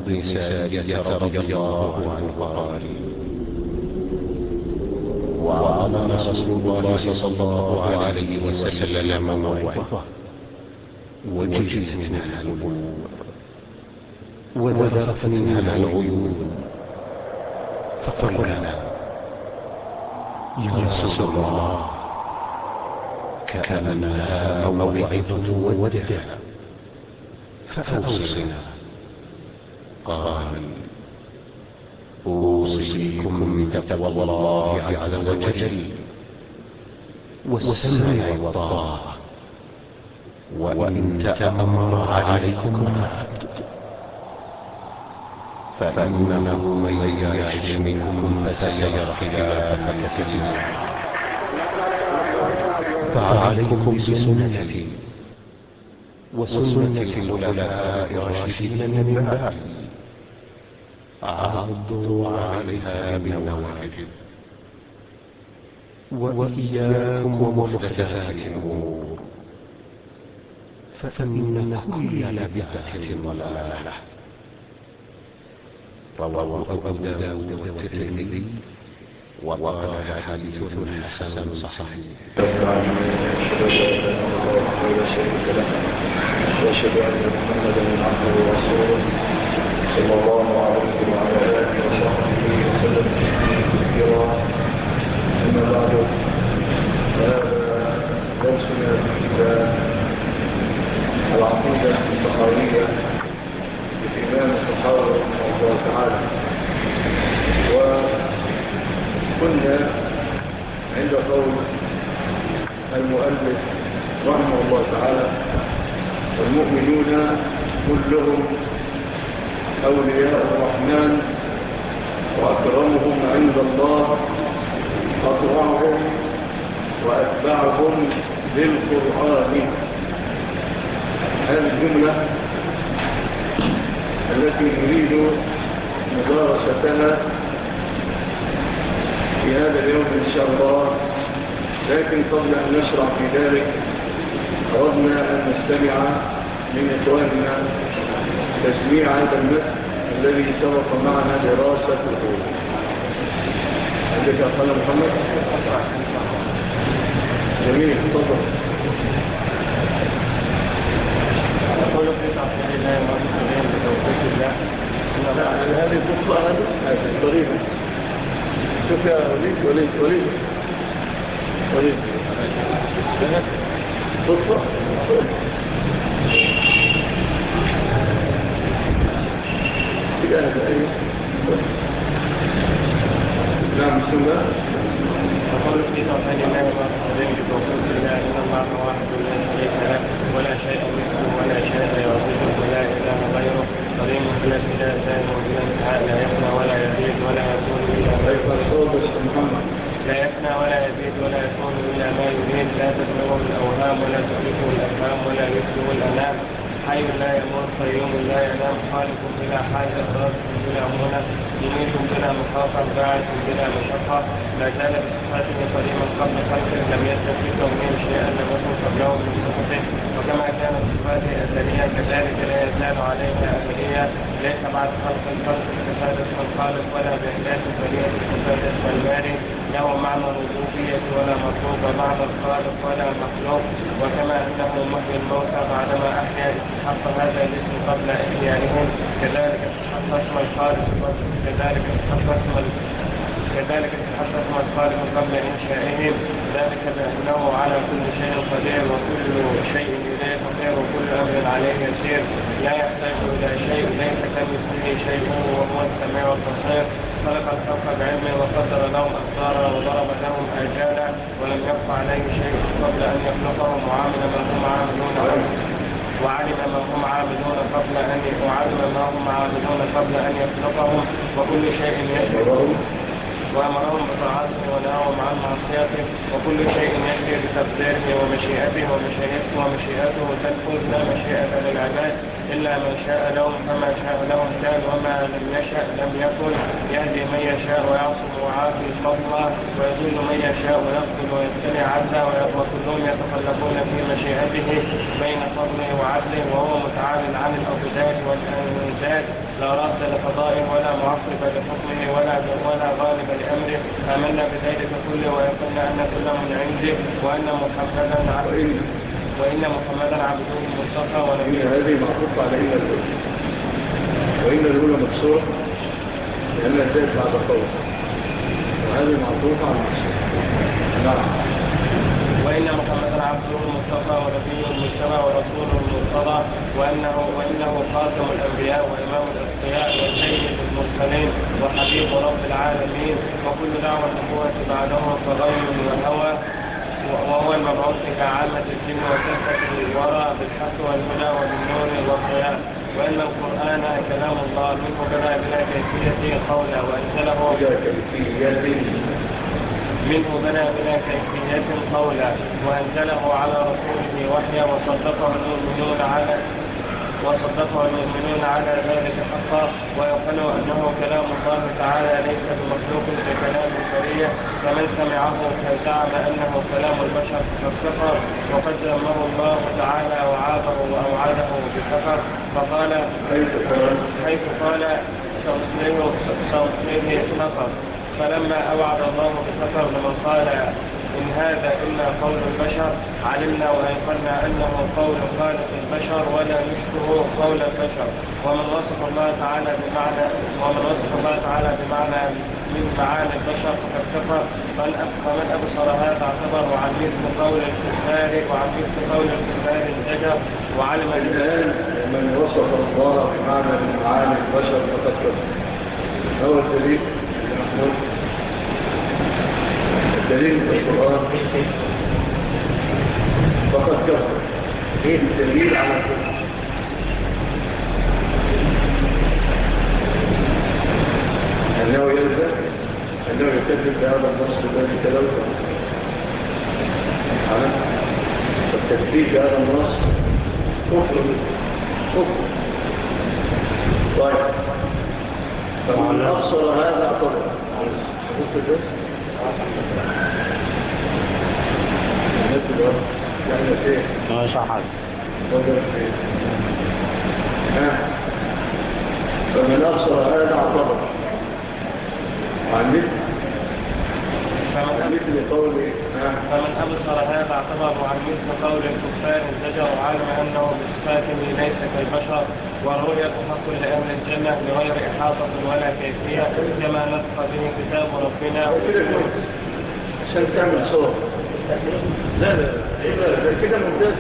بن سارية رضي الله عنه قال: وعظنا رسول الله صلى الله عليه وسلم موعظة وجلت منها القلوب وذرفت منها العيون، فقلنا: يا رسول الله، كأنها موعظة ودع، فأوصنا. قال: أوصيكم بتقوى الله عز وجل والسمع والطاعة، وإن تأمر عليكم عبد، فإنه من يعش منكم فسيرى اختلافا كثيرا، فعليكم بسنتي وسنة الخلفاء الراشدين من بعدي، عضوا عليها بالنواجذ، وإياكم ومحدثات الأمور، فإن كل بدعة ضلالة. رواه أبو داود والترمذي وقال حديث حسن صحيح. وأشهد أن محمدا عبده ورسوله صلى الله عليه وعلى آله وصحبه وسلم تسليما كثيرا. أما بعد، فهذا درسنا في كتاب العقيدة الطحاوية للإمام الطحاوي رحمه الله تعالى. وكنا عند قول المؤلف رحمه الله تعالى: والمؤمنون كلهم أولياء الرحمن، وأكرمهم عند الله أطوعهم وأتبعهم للقرآن. هذه الجملة التي نريد مدارستها في هذا اليوم إن شاء الله. لكن قبل أن نشرع في ذلك، أردنا أن نستمع من إخواننا تسميع هذا المتن الذي سبق معنا دراسته. عندك أخونا محمد؟ جميل، تفضل. أقول في تعطيل الله ومسلمين بتوفيق الله. هذه تطلع هذه الطريقة. شوف يا وليد تطلع. نعم، بسم الله. أقول في تعطيل الله ومسلمين بتوفيق الله. إن الله واحد لا شريك له ولا شيء مثله ولا شيء يعظمه ولا إله غيره، قديم بلا ابتداء وبلا انتهاء، لا يفنى ولا يزيد ولا يكون إلا ما لا يفنى ولا يزيد ولا يكون إلا ما يريد، لا تبلغه الأوهام ولا تدركه الأفهام ولا يشبه الأنام، حي لا يموت قيوم لا ينام، خالق بلا حاجة رازق بلا منى، مميت بلا مخاطر باعث بلا مشقة، لا زال بصفاته قديما قبل خلقه، لم يزل في كونه شيئا لم يكن قبله من صفته، وكما كان بصفاته أزلية كذلك لا يزال عليها أبدية، ليس بعد خلق الخلق استفاد اسم الخالق ولا بإحداث البرية استفاد اسم الباري، له معنى الربوبية ولا مطلوب معنى الخالق ولا مخلوق. وكما أنه محيي الموتى بعدما أحيا استحق هذا الاسم قبل إحيائهم، كذلك استحق اسم الخالق قبل إنشائهم، ذلك بأنه على كل شيء قدير وكل شيء إليه فقير وكل أمر عليه يسير، لا يحتاج إلى شيء، ليس كمثله شيء وهو السميع البصير. خلق الخلق بعلمه وقدر لهم أقدارا وضرب لهم آجالا، ولم يخف عليه شيء قبل أن يخلقهم، وعلم ما هم عاملون قبل أن يخلقهم، وكل شيء يجري وأمرهم بطاعته ونهاهم عن معصيته، وكل شيء يجري بتقديره ومشيئته تنفذ لا مشيئة للعباد إلا من شاء لهم فما شاء لهم كان وما لم يشأ لم يكن يهدي من يشاء ويعصم ويعافي فضلا ويضل من يشاء ويقتل ويبتلي عدلا وكلهم يتقلبون في مشيئته بين فضله وعدله وهو متعال عن الأضداد والأنداد لا رد لقضائه ولا معقب لحكمه ولا غالب لأمره. آمنا بذلك كله ويقولنا أن كل من عنده وإن محمدا عبده المصطفى ونبيه. هذه معطوفة على إن الأولى، وإن الأولى مكسورة لأنها جاءت بعد قول، وهذه معطوفة على المكسورة. نعم. وإن محمدا عبده المصطفى ونبيه المجتبى ورسوله المرتضى وإنه خاتم الأنبياء وإمام الأتقياء وسيد المرسلين وحبيب رب العالمين وكل دعوة النبوة بعده فغي وهوى وهو المبعوث كعامة الجن وكافة الورى بالحق والهدى وبالنور والضياء. وإن القرآن كلام الله منه بدا بلا كيفية قولا وأنزله على رسوله وحيا وصدقه المؤمنون على ذلك حقا ويقنوا أنه كلام الله تعالى ليس بمخلوق ككلام البرية فمن سمعه فزعم أنه كلام البشر فكفر وقد ذمه الله تعالى وعابه وأوعده بكفر فقال حيث قال سأصليه سقر. فلما أوعد الله بكفر لمن قال إن هذا إلا قول البشر علمنا وأيقنا أنه قول خالق البشر ولا يشبه قول البشر. ومن وصف الله تعالى بمعنى من معاني البشر فقد كفر. فمن أبصر هذا اعتبر وعن مثل قول الكفار الزجر وعلم الآن من وصف الله بمعنى من معاني البشر فقد كفر. هو الدليل المحمود الدليل في القرآن فقد كفر. ايه الدليل على الكفر؟ أنه يلزم أنه يكذب بهذا النص الذي تلوته فالتكذيب بهذا النص كفر. طيب فمن أبصر هذا اعتبر شوف الدرس مثل يعني فيه ما صحت وضع فيه فمن أبصر هذا اعتبر عن مثل قوله فمن أبصر هذا اعتبر عن مثل قول الكفار الزجر وعلم أنه بصفاته ليس كالبشر. والرؤية حق لأهل الجنة بغير إحاطة ولا كيفية كما نطق به كتاب ربنا عشان تعمل صور. لا كده ممتاز.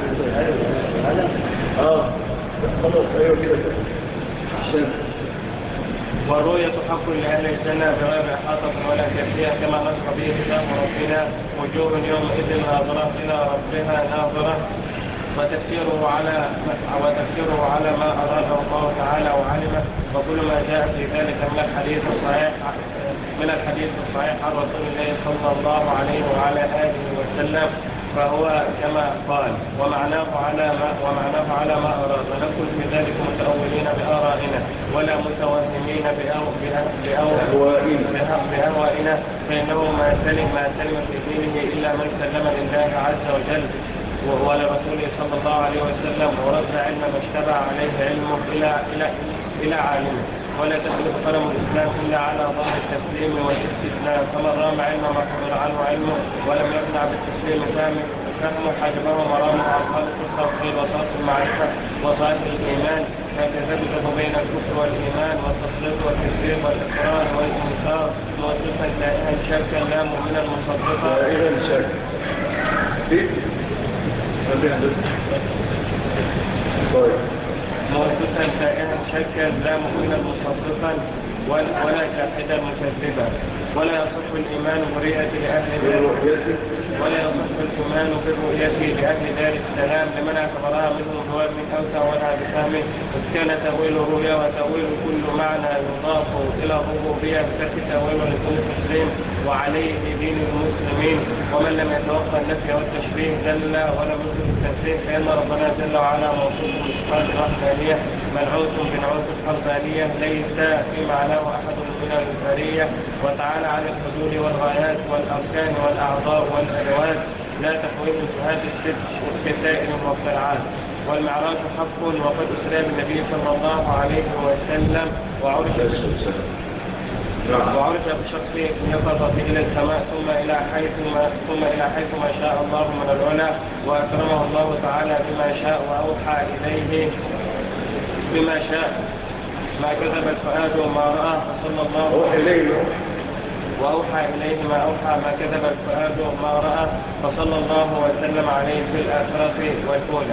خلاص ايوه كده عشان والرؤية حق لأهل الجنة بغير إحاطة ولا كيفية كما نطق به كتاب ربنا وجوه يومئذ ناظرة إلى ربها ناظرة. وتفسيره على ما أراده الله تعالى وعلمه. وكل ما جاء في ذلك من الحديث الصحيح عن رسول الله صلى الله عليه وعلى آله وسلم فهو كما قال ومعناه على ما أراد. ونقول في ذلك متأولين بآرائنا ولا متوهمين بأهوائنا فإنه ما سلم في دينه إلا من سلم لله عز وجل ولرسوله صلى الله عليه وسلم ورد علم ما اشتبع عليه علمه إلى عالمه. ولا تخلف قلم الإسلام إلا على ظهر التسليم والاستسلام. فمن رام علم ما حضر عنه علمه ولم يقنع بالتسليم فهمه حجبه مرامه عن خالص التوحيد وصرف المعرفة وصرف الإيمان فكذبته بين الكفر والإيمان والتصديق والتكذيب والإقرار والإنكار موسوسا دائما شاكا لا مؤمنا مصدقا دائما شاكا موسوسا دائما شاكا لا مؤمنا مصدقا ولا جاحدا مكذبا. ولا يصح الإيمان برؤية لأهل دار السلام لمن اعتبرها منهم بوهم أو تأولها بفهم، إذ كان تأويل الرؤيا وتأويل كل معنى يضاف إلى الربوبية كتأويل لكل تسليم وعليه دين المسلمين. ومن لم يتوقع النفي والتشبيه جل ولم يثبت التنزيه، فإن ربنا جل وعلا موصوف بصفات الوحدانية منعوت بنعوت الفردانية ليس في معناه أحد من البرية، وتعالى عن الحدود والغايات والأركان والأعضاء والأدوات، لا تحويل هذه الست كسائر المرتفعات. والمعراج حق وقد أسرى بالنبي صلى الله عليه وسلم وعرج بشخص يقظة إلى السماء ثم إلى حيث ما شاء الله من العلا، وأكرمه الله تعالى بما شاء وأوحى إليه بما شاء ما كذب الفؤاد ما رأى فصلى الله وأوحى إليه ما أوحى ما كذب الفؤاد ما رأى فصلى الله وسلم عليه في الآخرة والأولى.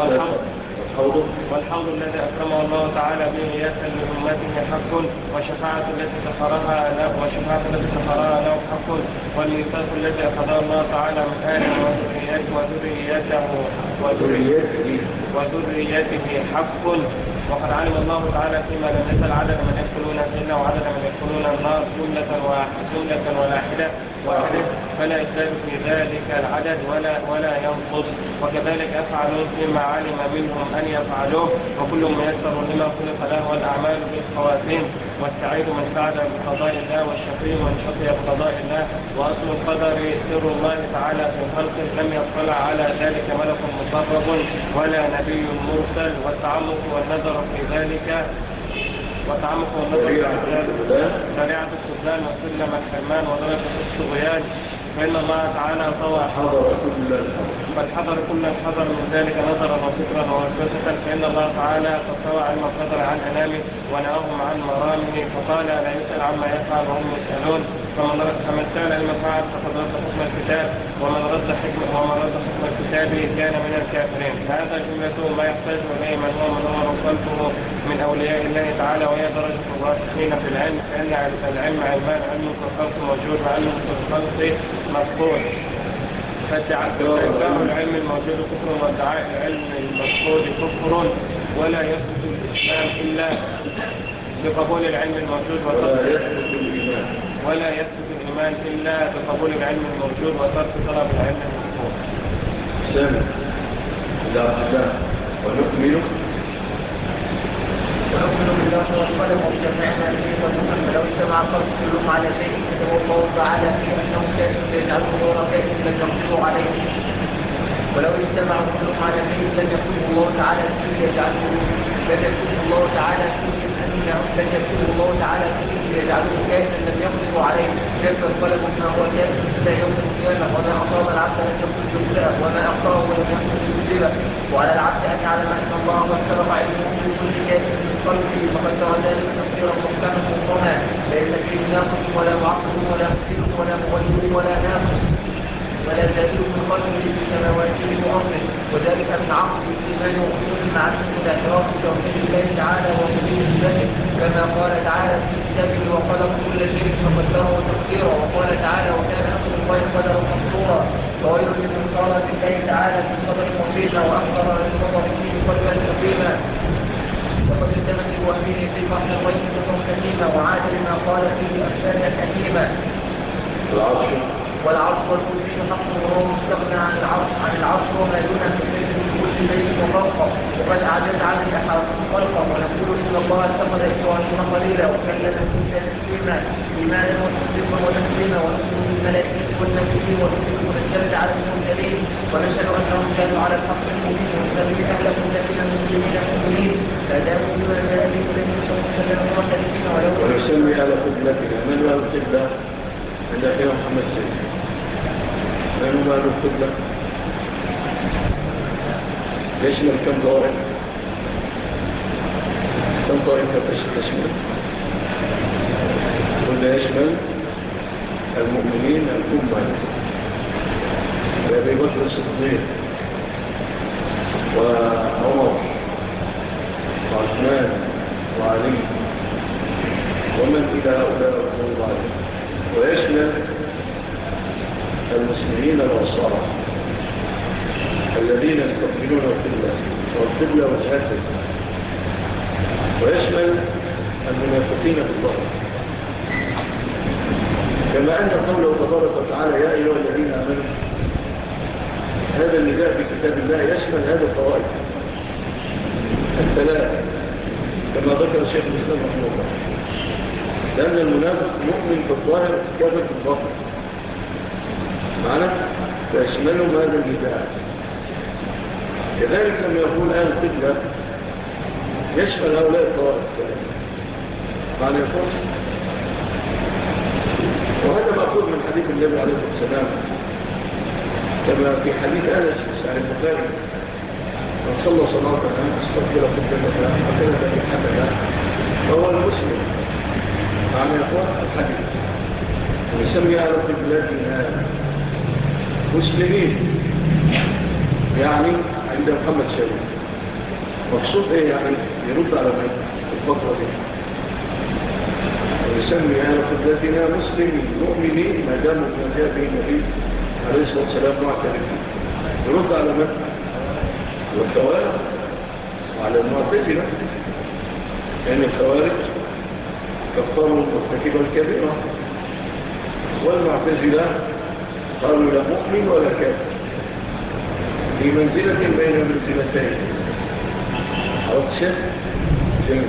والحوض الذي أكرمه الله تعالى به يسأل لأمته حق، والشفاعة التي سخرها له حق، والميثاق الذي أخذه الله تعالى من آدم وذريته حق. وقد علم الله تعالى فيما لم يزل عدد من يدخلون الجنة وعدد من يدخلون النار جملة واحدة فلا يزداد في ذلك العدد ولا ينقص. وكذلك أفعلون فيما علم منهم أن يفعلوه، وكل ميسر لما خلق له والأعمال بالخواتيم. والسعيد من سعد بقضاء الله، والشقي من شقي بقضاء الله. وأصل القدر سر الله تعالى في خلقه، لم يطلع على ذلك ملك مقرب ولا نبي مرسل. والتعمق والنظر في ذلك شريعة السبلان وسلم الحرمان ودرجة الصغيان. فإن الله تعالى طوى حضر كل الحذر من ذلك نظرا وفكرا ووسوسة. فإن الله تعالى قد طوى علم القدر عن أنامه ونهاهم عن مرامه، فقال لا يسأل عما يفعل وهم يسألون. فمن سأل علم فعل فقد رد حكم الكتاب، ومن رد حكم الكتاب كان من الكافرين. فهذا جملة ما يحتاج إليه من هو خلفه من أولياء الله تعالى، وهي درجة الراسخين في العلم. فإن العلم علمان، علم في الخلق موجود وعلم في الخلق مفقود. فادعاء العلم الموجود كفر، وادعاء العلم المفقود كفر. ولا يثبت الإسلام إلا بقبول العلم الموجود ولا يثبت الإيمان إلا بقبول العلم الموجود وترك طلب العلم المفقود. سامع ونؤمن بالله والقلم وبجميع ما فيه والمهم. فلو اجتمع الخلق كلهم على شيء كتب الله تعالى فيه انهم كانوا يجعلوا نور كيف لم يقدروا عليه. ولو اجتمعوا كلهم على شيء لم يكن الله تعالى فيه يجعله كيفا لم يقدروا عليه. كيف القلم ما هو كائن الى يوم القيامه، وما اصاب العبد لم يكن يبتلى، وما اخطاه ولم يكن يبتلى. وعلى العبد ان يعلم ان الله قد سبق علمه في كل كائن من خلقه، فقدر ذلك تقديرا محكما مبهما ليس فيه ناقص ولا معقل ولا مبتل ولا مغير ولا ناقص ولا زائد من خلقه في سماواته وارضه. وذلك من عقد الايمان وحصول المعرفه والاعتراف بتوحيد الله تعالى ووجود ذاته، كما قال تعالى في كتابه وخلق كل شيء فقدره تقديرا. وقال تعالى وكان امر الله قدرا مقدورا. وغير من صار بالله تعالى في القدر مصيبا واخبر للنظر فيه قلبا سقيما، وقد التمس بوهمه في بحر الغيب سفرا كثيما، وعاد لما قال فيه افلاكا حكيما. والعرش والكرسي حق وهو مستغنى عن العرش وما دونه من كل شيء وفوقه، وقد اعجز عن الاحاطه خلقه. ونقول ان الله اتخذ ابراهيم خليلا وكلم موسى تكليما ايمانا وتصديقا وتسليما. ونؤمن بالملائكه والنبيين والكتب المنزله على المرسلين، ونشهد انهم كانوا على الحق المبين، ونسمي اهل كلنا المسلمين المؤمنين فاداموا بما جاء به النبي صلى الله عليه وسلم وسلم. ونسمي اهل قبلتنا من هو القبله عند اخينا محمد سيد. من هو أهل القبلة؟ يشمل كم طائفة؟ كم طائفة تشمل؟ قلنا يشمل المؤمنين الأمة وأبي بكر الصديق وعمر وعثمان وعلي ومن تأويل هؤلاء رحمه الله عليه، ويشمل المسلمين العصارى الذين يستقبلون والقبلة وجهتهم، ويشمل المنافقين بالظاهر، كما أن قوله تبارك وتعالى يا أيها الذين آمنوا، هذا النداء في كتاب الله يشمل هذه الطوائف الثلاث كما ذكر شيخ الإسلام رحمه الله، لأن المنافق مؤمن بالظاهر كافر بالباطن معنا، فيشملهم هذا النداء. كذلك لما يقول أهل القبلة يشمل هؤلاء الطوائف معنى يقول، وهذا مأخوذ من حديث النبي عليه الصلاة والسلام كما في حديث أنس عن البخاري من صلى صلاة استقبل قبلته وكان ذبيحتها فهو المسلم معنى يقول الحديث، ويسمي على قبلتنا مسلمين، يعني عند محمد شريف مقصود ايه؟ يعني يرد على الفترة دي، ويسمي على قبلتنا مسلمين مؤمنين ما دام ما جاء به النبي عليه الصلاة والسلام معترفين، يرد على من؟ والخوارج وعلى المعتزلة، لأن الخوارج كفروا مرتكبا الكبيرة، والمعتزلة قالوا لا مؤمن ولا كافر، في منزلة بين منزلتين. عرفت شيء؟ جميل.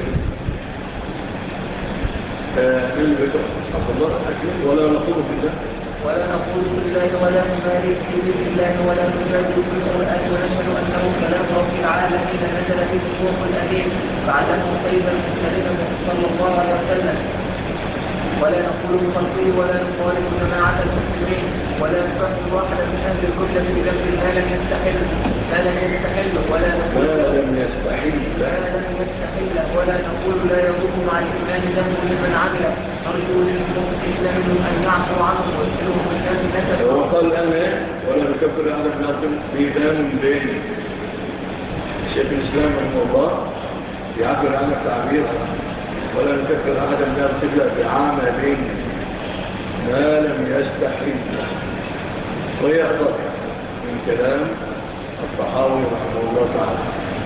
من البكر عبد الله أكمل. ولا نقول بالله ولا نبالي في ذكر الله ولا نبالي في القرآن، ونشهد أنه كلام رب العالمين نزل به الروح الأمين فعلمه سيد المرسلين صلى الله عليه وسلم. ولا نقول بخلقه ولا نخالف جماعة المسلمين ولا نكفر واحدا من أهل الكتلة بذنب ما لم يستحل ولا نقول ولا نقول لا يضر مع الإيمان ذنب لمن عمل، نرجو للمسلم أن يعفو عنه ويسأله من كان نسب. هو قال أنا ولا نكفر أحدا من أهل بذنب. شيخ الإسلام رحمه الله يعبر عن التعبير ولا نكفر أحدا من القبلة بعمل ما لم يستحل، وهي أفضل من كلام الطحاوي رحمه الله تعالى.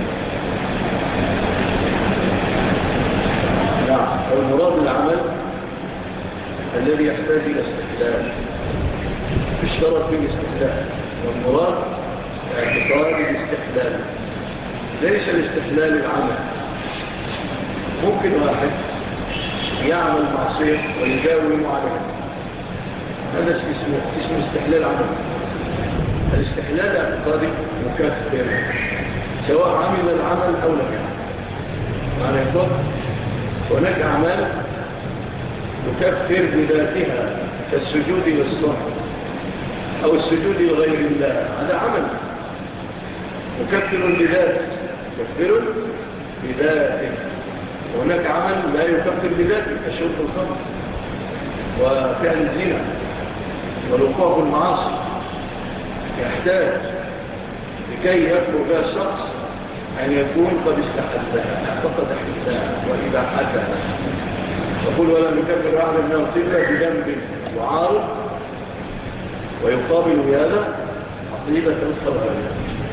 نعم، المراد العمل الذي يحتاج إلى استحلال، اشترط فيه الاستحلال، والمراد اعتقاد الاستحلال ليس الاستحلال العمل. ممكن واحد يعمل معصية ويداوم عليها، هذا اسمه استحلال عمل. الاستحلال اعتقادي مكفر سواء عمل العمل أو لم يعمل. معنى يقول هناك أعمال تكفر بذاتها كالسجود للصلاة أو السجود لغير الله، هذا عمل مكفر بذاته، مكفر بذاته. وهناك عمل لا يكفر بذاته كشرب الخمر وفعل الزنا والوقوع في المعاصي، يحتاج لكي يكفر بها الشخص أن يكون قد استحلها، اعتقد حلها وإباحتها. يقول ولا نكفر أحد من القبلة بذنب يعارض ويقابل بهذا عقيدة الخوارج.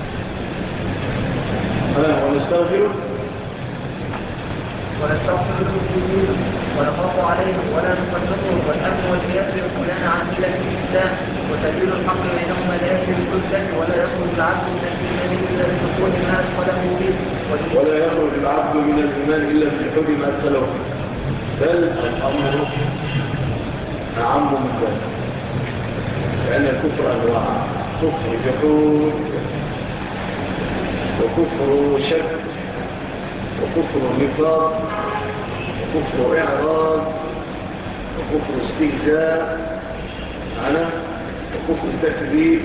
ونستغفر المسلمين ونخاف عليهم ولا نفرقهم، والأمن والقياس يقولان عن ملة الإسلام، وسبيل الحق بينهما لا يجري كلا، ولا يخرج العبد من الإيمان إلا بدخول ما أدخله فيه، ولا يخرج العبد من الإيمان إلا بدخول ما أدخله فيه، بل الأمر أعم من ذلك، لأن الكفر أنواع: كفر جحود، وكفر شك، وكفر نفاق، وكفر إعراض، وكفر استهزاء، وكفر تكذيب،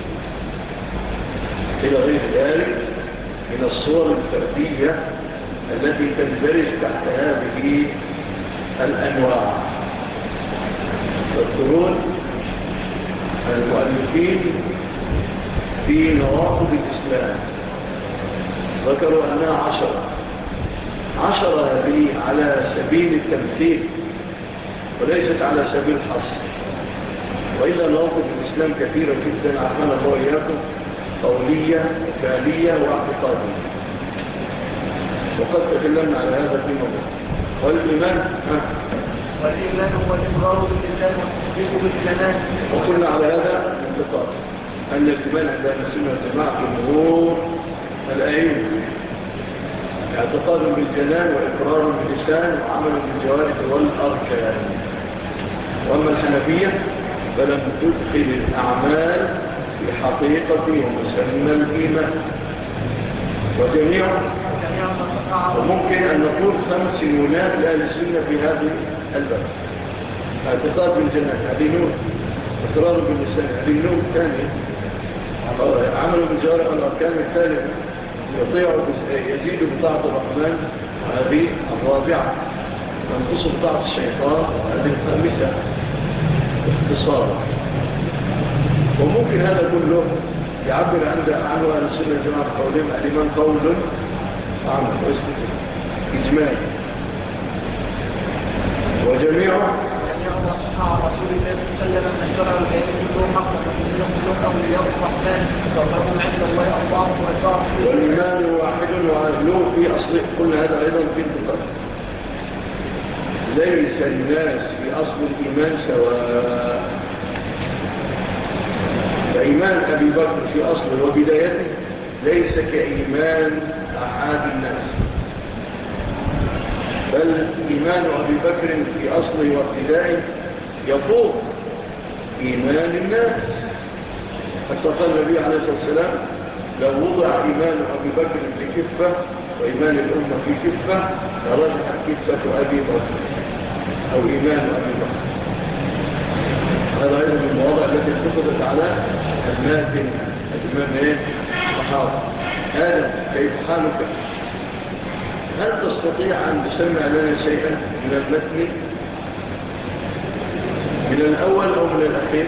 إلى غير ذلك من الصور الفردية التي تندرج تحت هذه الأنواع. يذكرون المؤلفين في نواقض الإسلام ذكروا أنها 10 هذه على سبيل التمثيل، وليست على سبيل الحصر، وإلا نواقض الإسلام كثيرة جدا عمال الله وإياكم، قولية فعلية واعتقادية، وقد تكلمنا على هذا في موضوع. والإيمان هو الإقرار باللسان والتصديق بالجنان. وقلنا على هذا الانتقاد أن الإيمان عند أهل السنة والجماعة جمهور الأئمة اعتقاد بالجنان وإقرار باللسان وعمل بالجوارح والأركان. وأما الحنفية فلم تدخل الأعمال في حقيقة ومسمى الإيمان وجميعا. وممكن أن نقول 5 نونات لأهل السنة في هذه الباب: اعتقاد بالجنان هذه نون، إقرار باللسان هذه نون ثانية، عمل بالجوارح والأركان الثالثة، يزيد بطاعة الرحمن هذه الرابعة، وانتصر بطاعة الشيطان هذه الخامسة اختصارا. وممكن هذا كله يعبر عنه أهل السنة والجماعة قولهم: الإيمان قول عمل واستقل إجمال. وجميعه صحة رسول الله صلى الله عليه وسلم أن الشرع الكريم كله حق وكله أولياء الرحمن وقرهم عند الله الله وإطاعه. والإيمان واحد وأهله في أصله. قلنا هذا أيضا في انتقاد: ليس الناس في أصل الإيمان سواء. فإيمان أبي بكر في أصله وبدايته ليس كإيمان أحد الناس، بل إيمان أبي بكر في أصله وابتدائه يفوق إيمان الناس. حتى قال النبي عليه الصلاة والسلام: لو وضع إيمان أبي بكر في كفة وإيمان الأمة في كفة لرجح كفة أبي بكر أو إيمان أبي بكر. هذا أيضا من المواضع التي اتفقت على الماتن الإمام الصحابة. هذا كيف حالك؟ هل تستطيع أن تسمع لنا شيئا من المتن من الأول أو من الأخير؟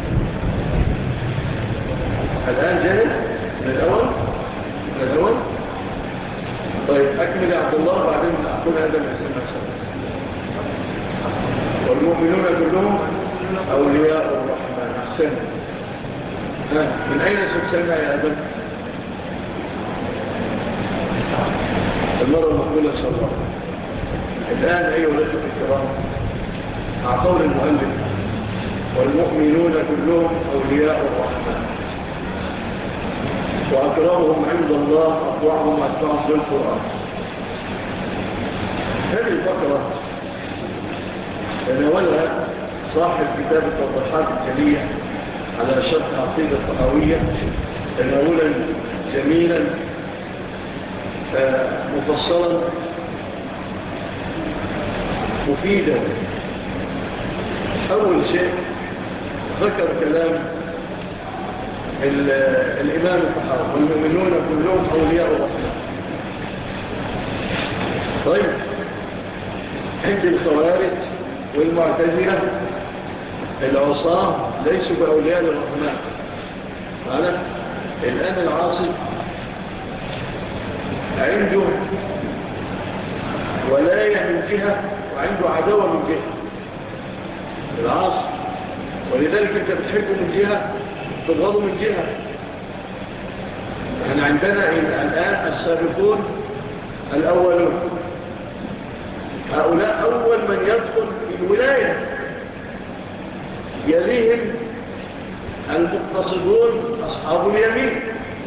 الآن جاهز من الأول؟ من الأول؟ طيب أكمل يا عبد الله وبعدين أقول هذا من سنة سنة. والمؤمنون كلهم أولياء الرحمن. أحسن. من أين ستسمع يا أدم؟ المرة المقبولة إن شاء الله. الآن أيها الأخوة الكرام، مع قول المؤلف: والمؤمنون كلهم أولياء الرحمن وأكرمهم عند الله أطوعهم وأتبعهم بالقرآن. هذه الفقرة تناولها صاحب كتاب التوضيحات الجلية على شرح عقيدة الطحاوية تناولا جميلا مفصلا مفيدا. أول شيء ذكر كلام الإمام الطحاوي: والمؤمنون كلهم أولياء الرحمن. طيب، عند الخوارج والمعتزلة العصاة ليسوا بأولياء الرحمن. معنا الآن العاصي عنده ولاية من جهة وعنده عداوة من جهة، العاصي، ولذلك انت بتحبه من جهة تبغضه من جهة. يعني عندنا الآن السابقون الأولون، هؤلاء أول من يدخل في الولاية، يليهم المقتصدون أصحاب اليمين.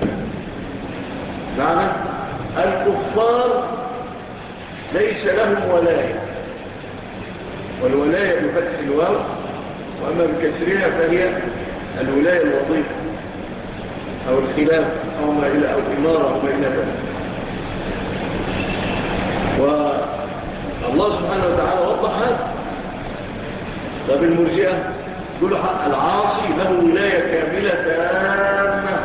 معنى الكفار ليس لهم ولاية، والولاية بفتح الواو، وأما بكسرها فهي الولاية الوظيفة أو الخلاف أو ما إلى أو إمارة أو ما إلى ذلك. والله سبحانه وتعالى وضح هذا. طب المرجئة يقولوا العاصي له ولاية كاملة تامة.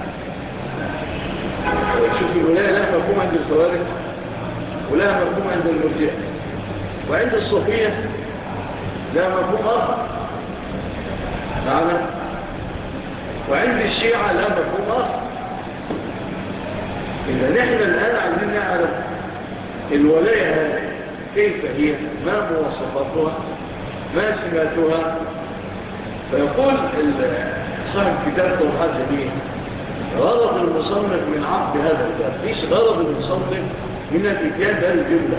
شوف، الولاية لها مفهوم عند الخوارج ولها مفهوم عند المرجئة، وعند الصوفية لها مفهوم آخر معنا، وعند الشيعة لها مفهوم آخر. إذا نحن الآن عايزين نعرف الولاية كيف هي، ما مواصفاتها، ما سماتها؟ فيقول صاحب كتاب طرحات جميل: غرض المصنف من عقد هذا الباب، ايش غرض المصنف من الاتيان بهذه الجملة؟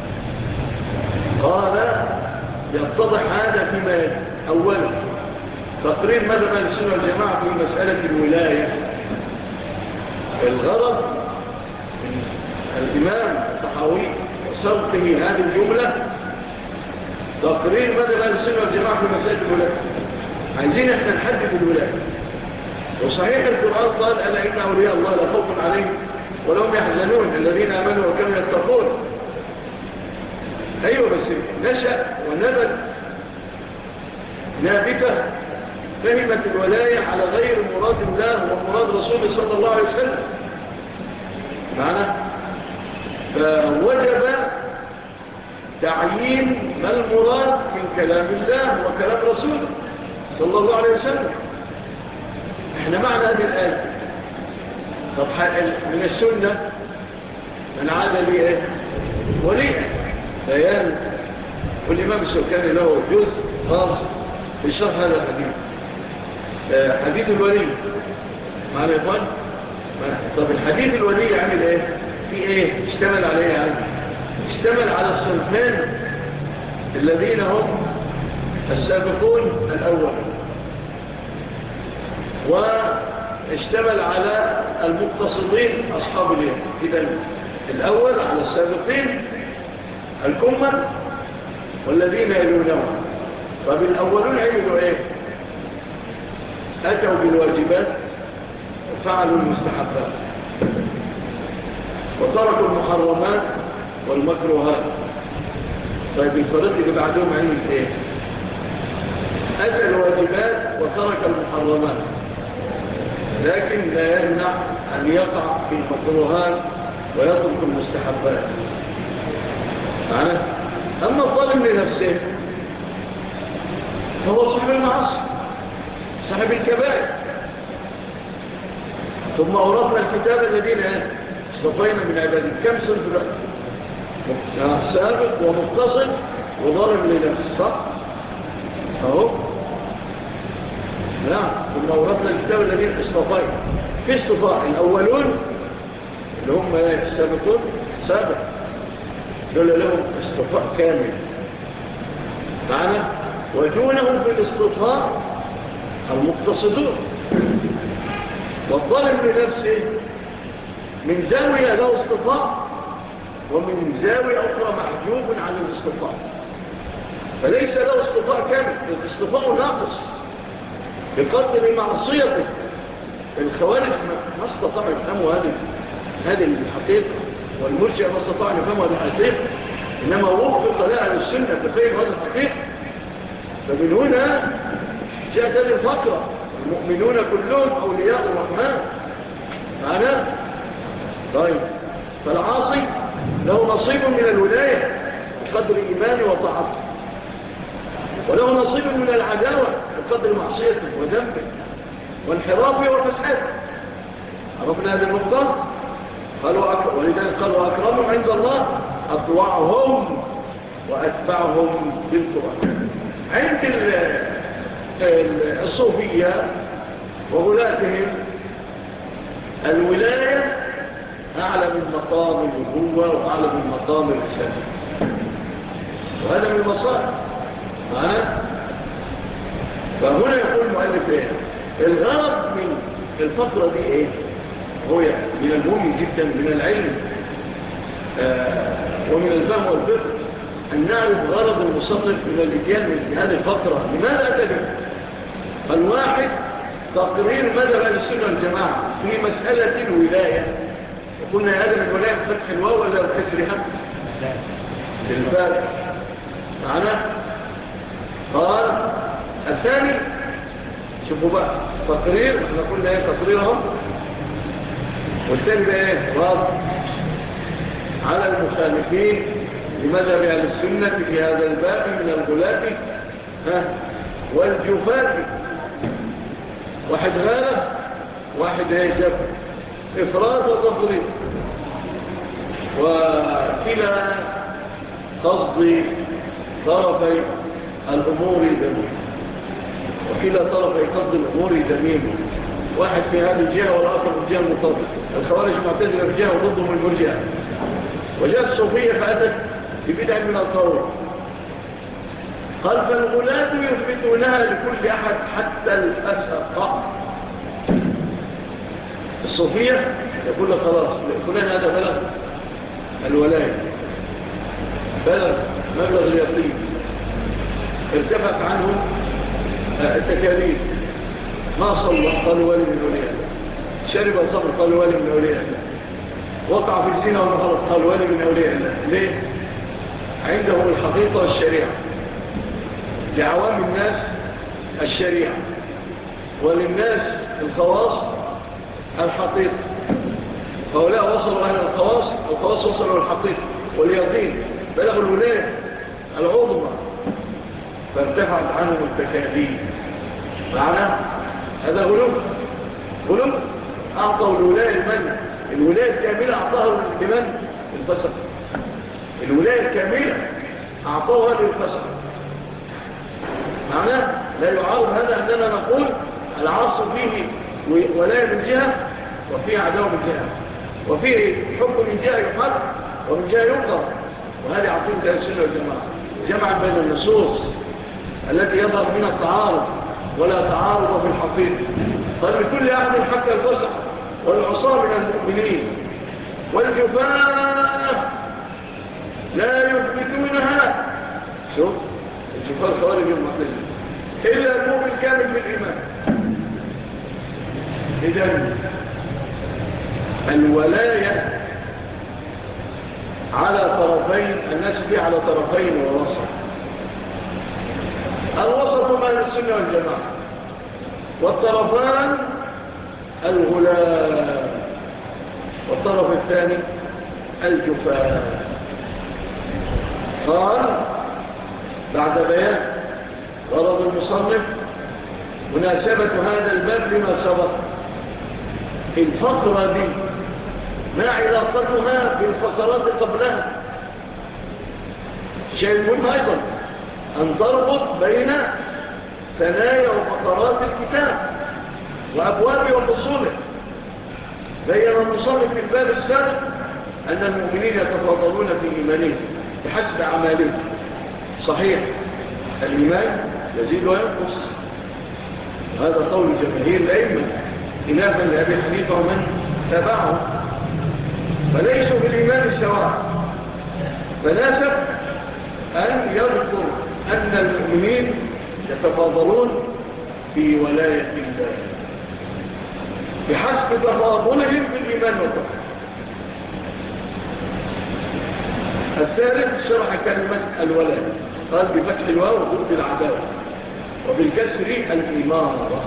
قال: يتضح هذا فيما يلي. أولا، تقرير مذهب أهل السنة والجماعة في مسألة الولاية. الغرض من الإمام الطحاوي وسوقه هذه الجملة تقرير مذهب أهل السنة والجماعة في مسألة الولاية. عايزين احنا نحدد الولاية. وصحيح القرآن قال: ألا إن أولياء الله لا خوف عليهم ولا هم يحزنون الذين آمنوا وكانوا يتقون. أيوة، بس نشأ ونبت نابتة فهمت الولاية على غير مراد الله ومراد رسوله صلى الله عليه وسلم معنا. فوجب تعيين ما المراد من كلام الله وكلام رسوله صلى الله عليه وسلم. احنا معنى هذه الآية. طب من السنة من عاد لي ايه؟ ولي بيان. والإمام الشوكاني له جزء خاص في شرح هذا الحديث، حديث الولي معنا يا إخوان. طب الحديث الولي يعمل ايه؟ في ايه؟ اشتمل عليه يعني اشتمل على الصنفين الذين هم السابقون الأول، واشتمل على المقتصدين أصحاب اليوم. إذن الأول على السابقين الكمل والذين يلونهم. طب الأولون عملوا ايه؟ أتوا بالواجبات وفعلوا المستحبات وتركوا المحرمات والمكروهات. طيب الفريق اللي بعدهم عمل ايه؟ أتى الواجبات وترك المحرمات، لكن لا يمنع أن يقع في المكروهات ويترك المستحبات. أما الظالم لنفسه فهو صاحب المعاصي، صاحب الكبائر. ثم أورثنا الكتاب الذين اصطفينا من عبادنا. كم صنف بقى؟ سابق ومقتصد وظالم لنفسه، صح؟ أهو نعم. ثم أورثنا الكتاب الذين اصطفينا. في اصطفاء الأولون اللي هم السابقون سابق، دول لهم اصطفاء كامل معنا. ودونهم في الاصطفاء المقتصدون. والظالم لنفسه من زاوية له اصطفاء ومن زاوية أخرى محجوب عن الاصطفاء، فليس له اصطفاء كامل، الاصطفاء ناقص بقدر معصيته. الخوارج ما استطاعوا يفهموا هذه الحقيقة، والمرجع ما استطاعوا يفهموا هذه الحقيقة، إنما وفق لأهل السنة تفهم هذه الحقيقة. فمن هنا جاءت هذه الفقرة: المؤمنون كلهم أولياء الرحمن معنا. طيب، فالعاصي له نصيب من الولاية بقدر إيمانه وطاعته، وله نصيب من العداوة بقدر معصيته وذنبه وانحرافه وفساده. عرفنا هذه النقطة؟ ولذلك قالوا أكرمهم عند الله أطوعهم وأتبعهم بالقرآن. عند الصوفية وغلاتهم الولاية أعلى من مقام النبوة وأعلى من مقام الرسالة، وهذا من المصائب معنا. فهنا يقول المؤلف ايه؟ الغرض من الفقرة دي ايه؟ هو من المهم جدا من العلم ومن الفهم والفقه أن نعرف غرض المصنف من الاتيان من هذه الفقرة. لماذا أتى به؟ الواحد تقرير مذهب أهل السنة والجماعة في مسألة الولاية. وقلنا هذا من ولاية فتح الواو ولا بكسرها؟ بالفاتح معنا. قال الثاني، شوفوا بقى تقرير، احنا قلنا ايه تقريرهم، والثاني بقى ايه؟ رد على المخالفين لمذهب أهل السنة في هذا الباب من الغلاة والجفاة. واحد غالب واحد جف، إفراد وتفريط، وكلا قصد طرفي الأمور دميم، وكلا طرف يقضي الأمور دميم، واحد في هذه الجهة والآخر في الجهة المطابقة. الخوارج معتزلة في جهة وضدهم المرجئة، وجاءت الصوفية فأتت ببدع من القول. قال فالغلاة يثبتونها لكل أحد حتى الأسقى. الصوفية يقول لك خلاص فلان هذا بلغ الولاية، بلغ مبلغ اليقين، ارتفعت عنه التكاليف، ما صلى قالوا ولي من أولياء الله، شرب الخمر قالوا ولي من أولياء الله، وقع في الزنا والمحرم قالوا ولي من أولياء الله. ليه؟ عندهم الحقيقة والشريعة. لعوام الناس الشريعة، وللناس الخواص الحقيقة. هؤلاء وصلوا أهل الخواص وصلوا الحقيقة واليقين، بلغوا الولاية العظمى، فارتفعت عنهم التكاليف. معنى هذا غلو أعطوا الولاية لمن؟ الولاية الكاملة أعطاها لمن؟ الفسق. الولاية الكاملة أعطوها للفسق. معناه لا يعارض هذا أننا نقول العاصر فيه ولاية من جهة وفيه عداوة من جهة، وفيه حكم من جهة يحب ومن جهة يقضى. وهذه عقيدة أهل السنة والجماعة، جمعا بين النصوص التي يظهر منها التعارض ولا تعارض في الحقيقة. فلكل أحد حتى الفسق والعصاة من المؤمنين والجفاء لا يثبتونها. شوف الجفاء الخوارج المعتزلة إلا المؤمن كامل بالإيمان. إذن الولاية على طرفين، الناس فيه على طرفين ووسط. الوسط هم أهل السنة والجماعة، والطرفان الغلاة، والطرف الثاني الجفاء. قال بعد بيان غرض المصنف مناسبة هذا الباب لما سبق. الفقرة دي ما علاقتها بالفقرات قبلها؟ شيء مهم أيضا أن تربط بين ثنايا وفقرات الكتاب وأبوابه وفصوله. بين المصنف في الباب السابق أن المؤمنين يتفاضلون في إيمانهم بحسب أعمالهم. صحيح الإيمان يزيد وينقص، هذا قول جماهير الأئمة خلافا لأبي حنيفة ومن تابعه، فليسوا بالإيمان سواء. فناسب أن يذكر أن المؤمنين يتفاضلون في ولاية الله بحسب تفاضلهم في الإيمان والتقوى. الثالث شرح كلمة الولاية، قال بفتح الواو ضد العداوة وبالكسر الإمارة.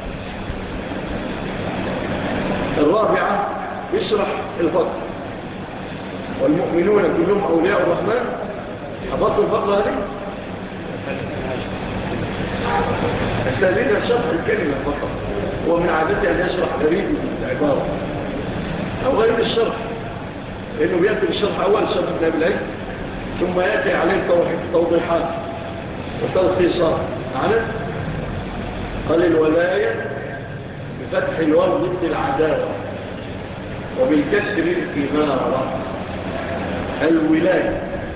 الرابعة يشرح الفقر، والمؤمنون كلهم أولياء الرحمن. حفظوا الفقر هذه؟ الثالثة شرح الكلمة فقط، هو من عادته أن يشرح غريب العبارة أو غريب الشرح، لأنه بيأتي بالشرح أول شرح ابن أبي العلم، ثم يأتي عليه توضيحات وتلخيصات. معنى قال الولاية بفتح الواو ضد العداوة وبالكسر الإمارة. الولاية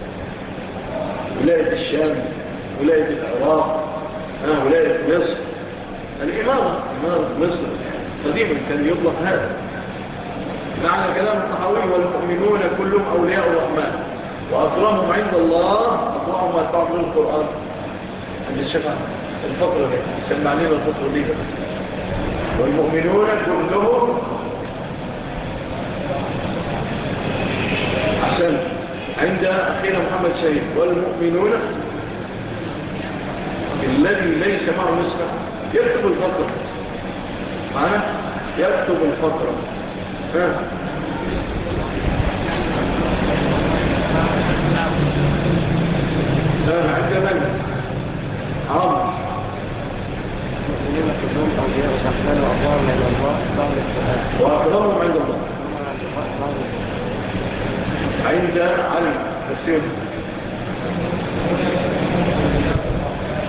ولاية الشام، ولاية العراق، ولاية مصر. الإمارة إمارة مصر قديما كان يطلق هذا. معنى كلام الطحاوي والمؤمنون كلهم أولياء الرحمن وأكرمهم عند الله أطلعهم ما يطعم القرآن. عند الشفاء الفقر دي سمع لنا الفقر دي. والمؤمنون كلهم أحسن عند أخينا محمد سيد والمؤمنون الذي ليس معه نسبة يكتب الفقر. معنا يكتب الفقر. عند من؟ عمر. المؤمنين كلهم أولياء الرحمن وأقوامهم عند الله بعض السؤال وأقوامهم عند الله عند علي السيد.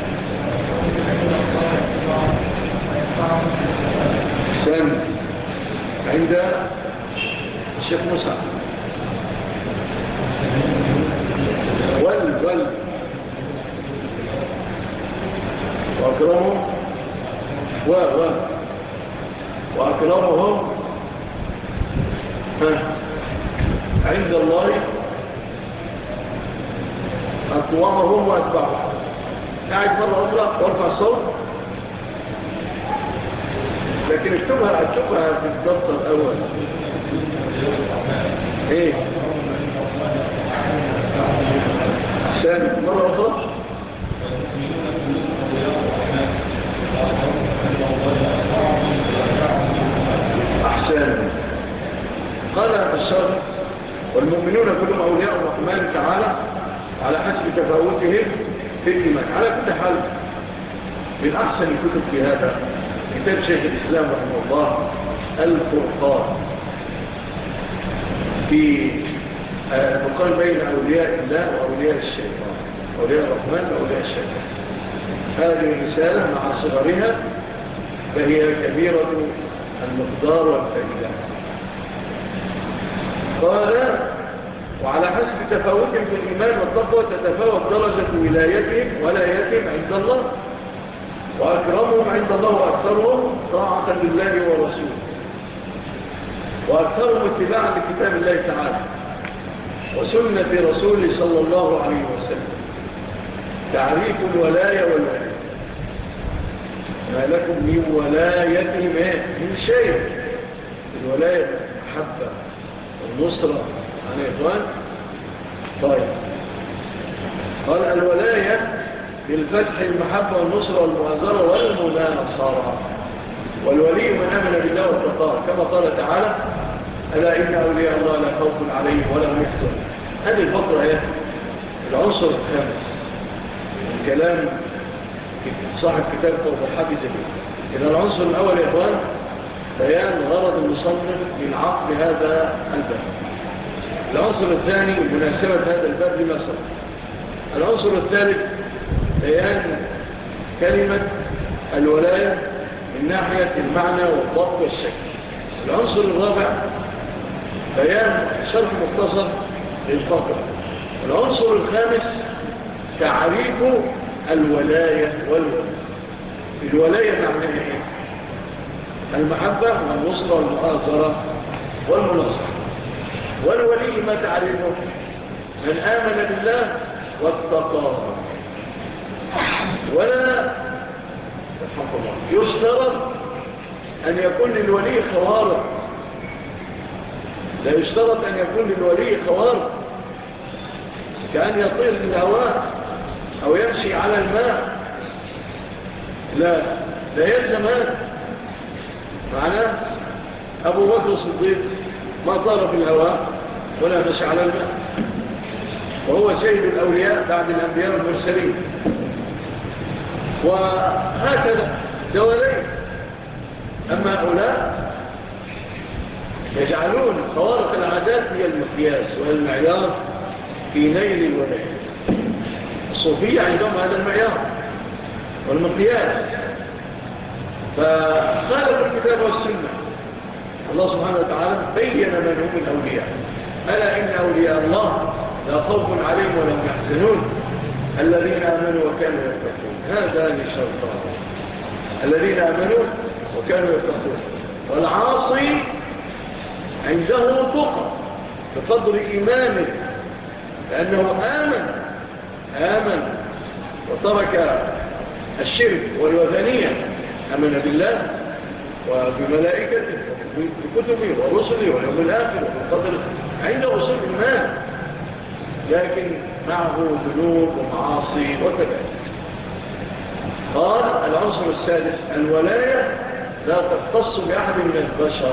وأكرمهم عند الله أقوامهم وأتبعهم. قاعد مرة أخرى وارفع الصوت، لكن اكتبها في الضبط الأول. ايه ثاني مرة أخرى. أحسن. قال الشرح: والمؤمنون كلهم أولياء الرحمن تعالى على حسب تفاوتهم في الإيمان. على كل حال، من أحسن الكتب في هذا كتاب شيخ الإسلام رحمه الله الفرقان، في الفرقان بين أولياء الله وأولياء الشيطان، أولياء الرحمن وأولياء الشيطان. هذه الرسالة مع صغرها فهي كبيرة المقدار والفائدة. قال: وعلى حسب تفاوتهم في الإيمان والتقوى تتفاوت درجة ولايتهم ولايتهم عند الله، وأكرمهم عند الله وأكثرهم طاعة لله ورسوله، وأكثرهم اتباعا لكتاب الله تعالى وسنة رسوله صلى الله عليه وسلم. تعريف الولاية والولاية: ما لكم من ولايتهم من شيء. الولاية محبة والنصرة عن إخوان. طيب، قال: الولاية بالفتح المحبة والنصرة والمؤازرة والمناصرة. والولي من آمن بالله والتقى، كما قال تعالى: ألا إن أولياء الله لا خوف عليهم ولا هم يحزنون. هذه الفقرة هي العنصر الخامس من كلام صاحب كتاب توضيحات جديد. إذا العنصر الأول يا إخوان بيان غرض المصنف من عقد هذا الباب. العنصر الثاني مناسبة هذا الباب لما سبق. العنصر الثالث بيان كلمة الولاية من ناحية المعنى والضبط والشكل. العنصر الرابع بيان شرح مختصر للفقرة. العنصر الخامس تعريف الولاية والولاية. الولاية معناها ايه؟ المحبة والنصرة والمؤازرة والمناصرة. والولي ما تعريفه؟ من آمن بالله واتقى. ولا يشترط أن يكون للولي خوارق. لا يشترط أن يكون للولي خوارق كأن يطير في الهواء أو يمشي على الماء. لا يلزم هذا. معناه أبو بكر الصديق ما طار في الهواء ولا مشي على الماء، وهو سيد الأولياء بعد الأنبياء والمرسلين. وهكذا دولين. أما هؤلاء يجعلون خوارق العادات هي المقياس والمعيار في نيل الولاية. الصوفية عندهم هذا المعيار والمقياس، فخالف الكتاب والسنة. الله سبحانه وتعالى بين من هم الأولياء: ألا إن أولياء الله لا خوف عليهم ولا هم يحزنون الذين آمنوا وكانوا يتقون. هذان شرطان: الذين آمنوا وكانوا يتقون. والعاصي عنده تقى بقدر إيمانه، لأنه آمن وترك الشرك والوثنية، آمن بالله وبملائكته وبكتبه ورسله واليوم الآخر وبالقدر، عنده صدق إيمان، لكن معه ذنوب ومعاصي وكذلك. قال: العنصر السادس: الولاية لا تختص بأحد من البشر.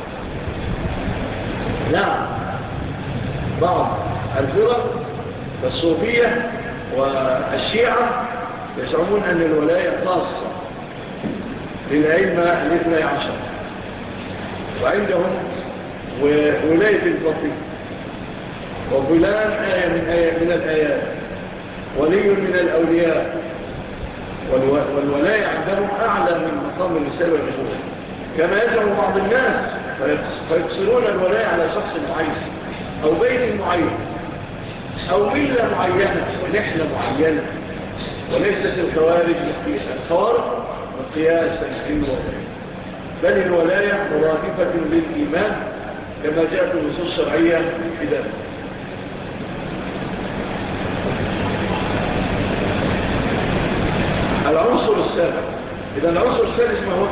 نعم، بعض الفرق الصوفية والشيعة يزعمون أن الولاية خاصة للأئمة الاثني عشر، وعندهم ولاية الفقيه، وفلان آية من الآيات، ولي من الأولياء. والولاية عندهم أعلى من مقام الرسالة والنبوة، كما يزعم بعض الناس فيقصرون الولاية على شخص معين أو بيت معين أو ملة معينة ونحلة معينة، وليست الخوارج. الخوارج وقياسا للولاية، بل الولاية مرادفة للإيمان كما جاء في النصوص الشرعية في ذلك. العنصر السابع، إذا العنصر الثالث ما هو؟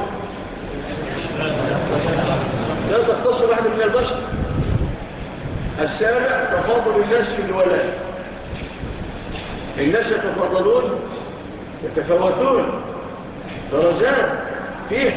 لا تختصر واحد من البشر. السابع تفاضل الناس في الولاية. الناس يتفاضلون يتفاوتون درجات فيه.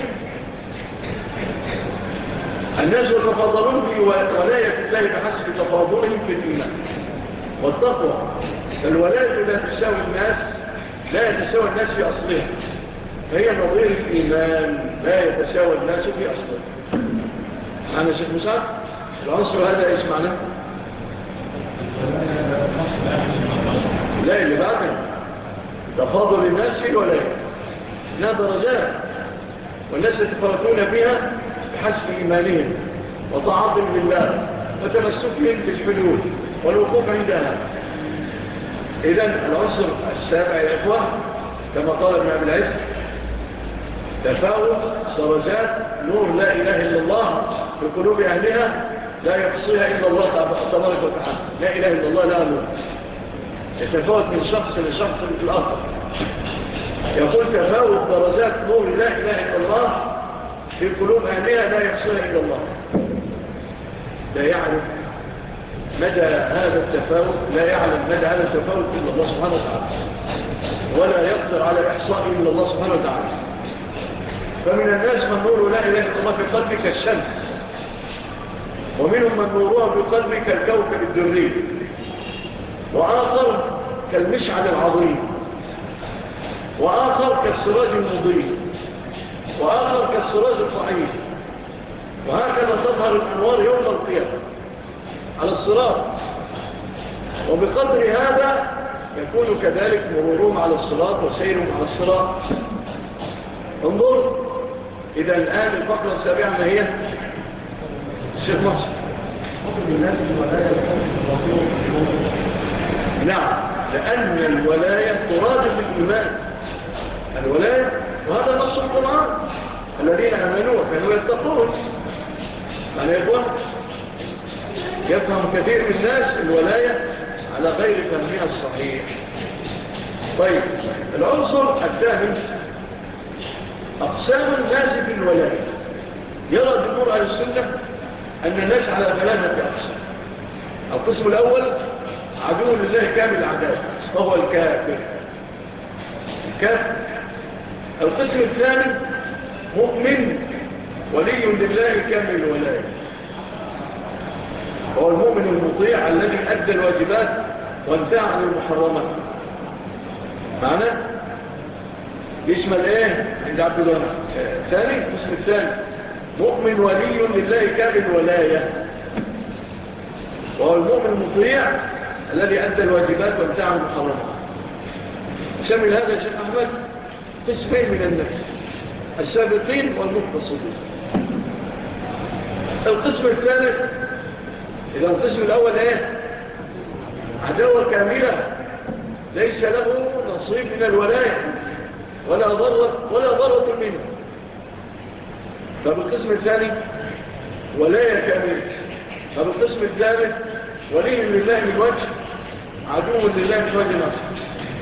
الناس يتفاضلون في ولاية الله بحسب تفاضلهم في الإيمان والتقوى. فالولاية لا تساوي الناس، لا يتساوى الناس في أصلها، فهي نظير الإيمان لا يتساوى الناس في أصلها. معنا شيخ مسعد العنصر هذا ايش معناه؟ لا اللي بعده تفاضل الناس في الولاية، انها درجات والناس يتفاوتون فيها بحسب إيمانهم وطاعتهم لله وتمسكهم بالحدود والوقوف عندها. إذن العنصر السابع يا إخوة كما قال ابن أبي العز تفاوت درجات نور لا إله إلا الله في قلوب أهلها لا يحصيها إلا الله تبارك وتعالى. لا إله إلا الله لا نور، يتفاوت من شخص لشخص في الآخر. يقول تفاوت درجات نور لا إله إلا الله في قلوب أهلها لا يحصيها إلا الله. لا يعرف مدى هذا التفاوت، لا يعلم مدى هذا التفاوت إلا الله سبحانه وتعالى، ولا يقدر على إحصائه إلا الله سبحانه وتعالى. فمن الناس من نور لا إله إلا الله في قلبك الشمس، ومنهم من نورها في قلبك الكوكب الدري، وآخر كالمشعل العظيم، وآخر كالسراج المضيء، وآخر كالسراج الضعيف. وهكذا تظهر الأنوار يوم القيامة على الصراط، وبقدر هذا يكون كذلك مرورهم على الصراط وسيرهم على الصراط. انظر إذا الآن الفقرة السابعة ما هي؟ الشيخ مصر. نعم، لأن الولاية ترادف الإيمان. الولاية وهذا نص القرآن الذين آمنوا وكانوا يتقون. يعني يقول يفهم كثير من الناس الولاية على غير فهمها الصحيح. طيب العنصر الثامن أقسام الناس في الولاية. يرى جمهور أهل السنة أن الناس على ثلاثة أقسام. القسم الأول عدو لله كامل العداوة وهو الكافر. القسم الثاني مؤمن ولي لله كامل الولاية، وهو المؤمن المطيع الذي أدى الواجبات وانتهى عن المحرمات. معنى يشمل ايه عند عبد الله؟ ثاني القسم الثاني مؤمن ولي لله كامل الولاية، وهو المؤمن المطيع الذي أدى الواجبات وانتهى عن المحرمات. شمل هذا يا شيخ أحمد قسمين من الناس، السابقين والمقتصدين. القسم الثالث، إذا القسم الأول ايه؟ عداوة كاملة ليس له نصيب من الولاية ولا ضرر منه. فبالقسم الثاني ولاية كاملة. فبالقسم الثالث ولي لله من وجه، عدو لله من وجه نصر،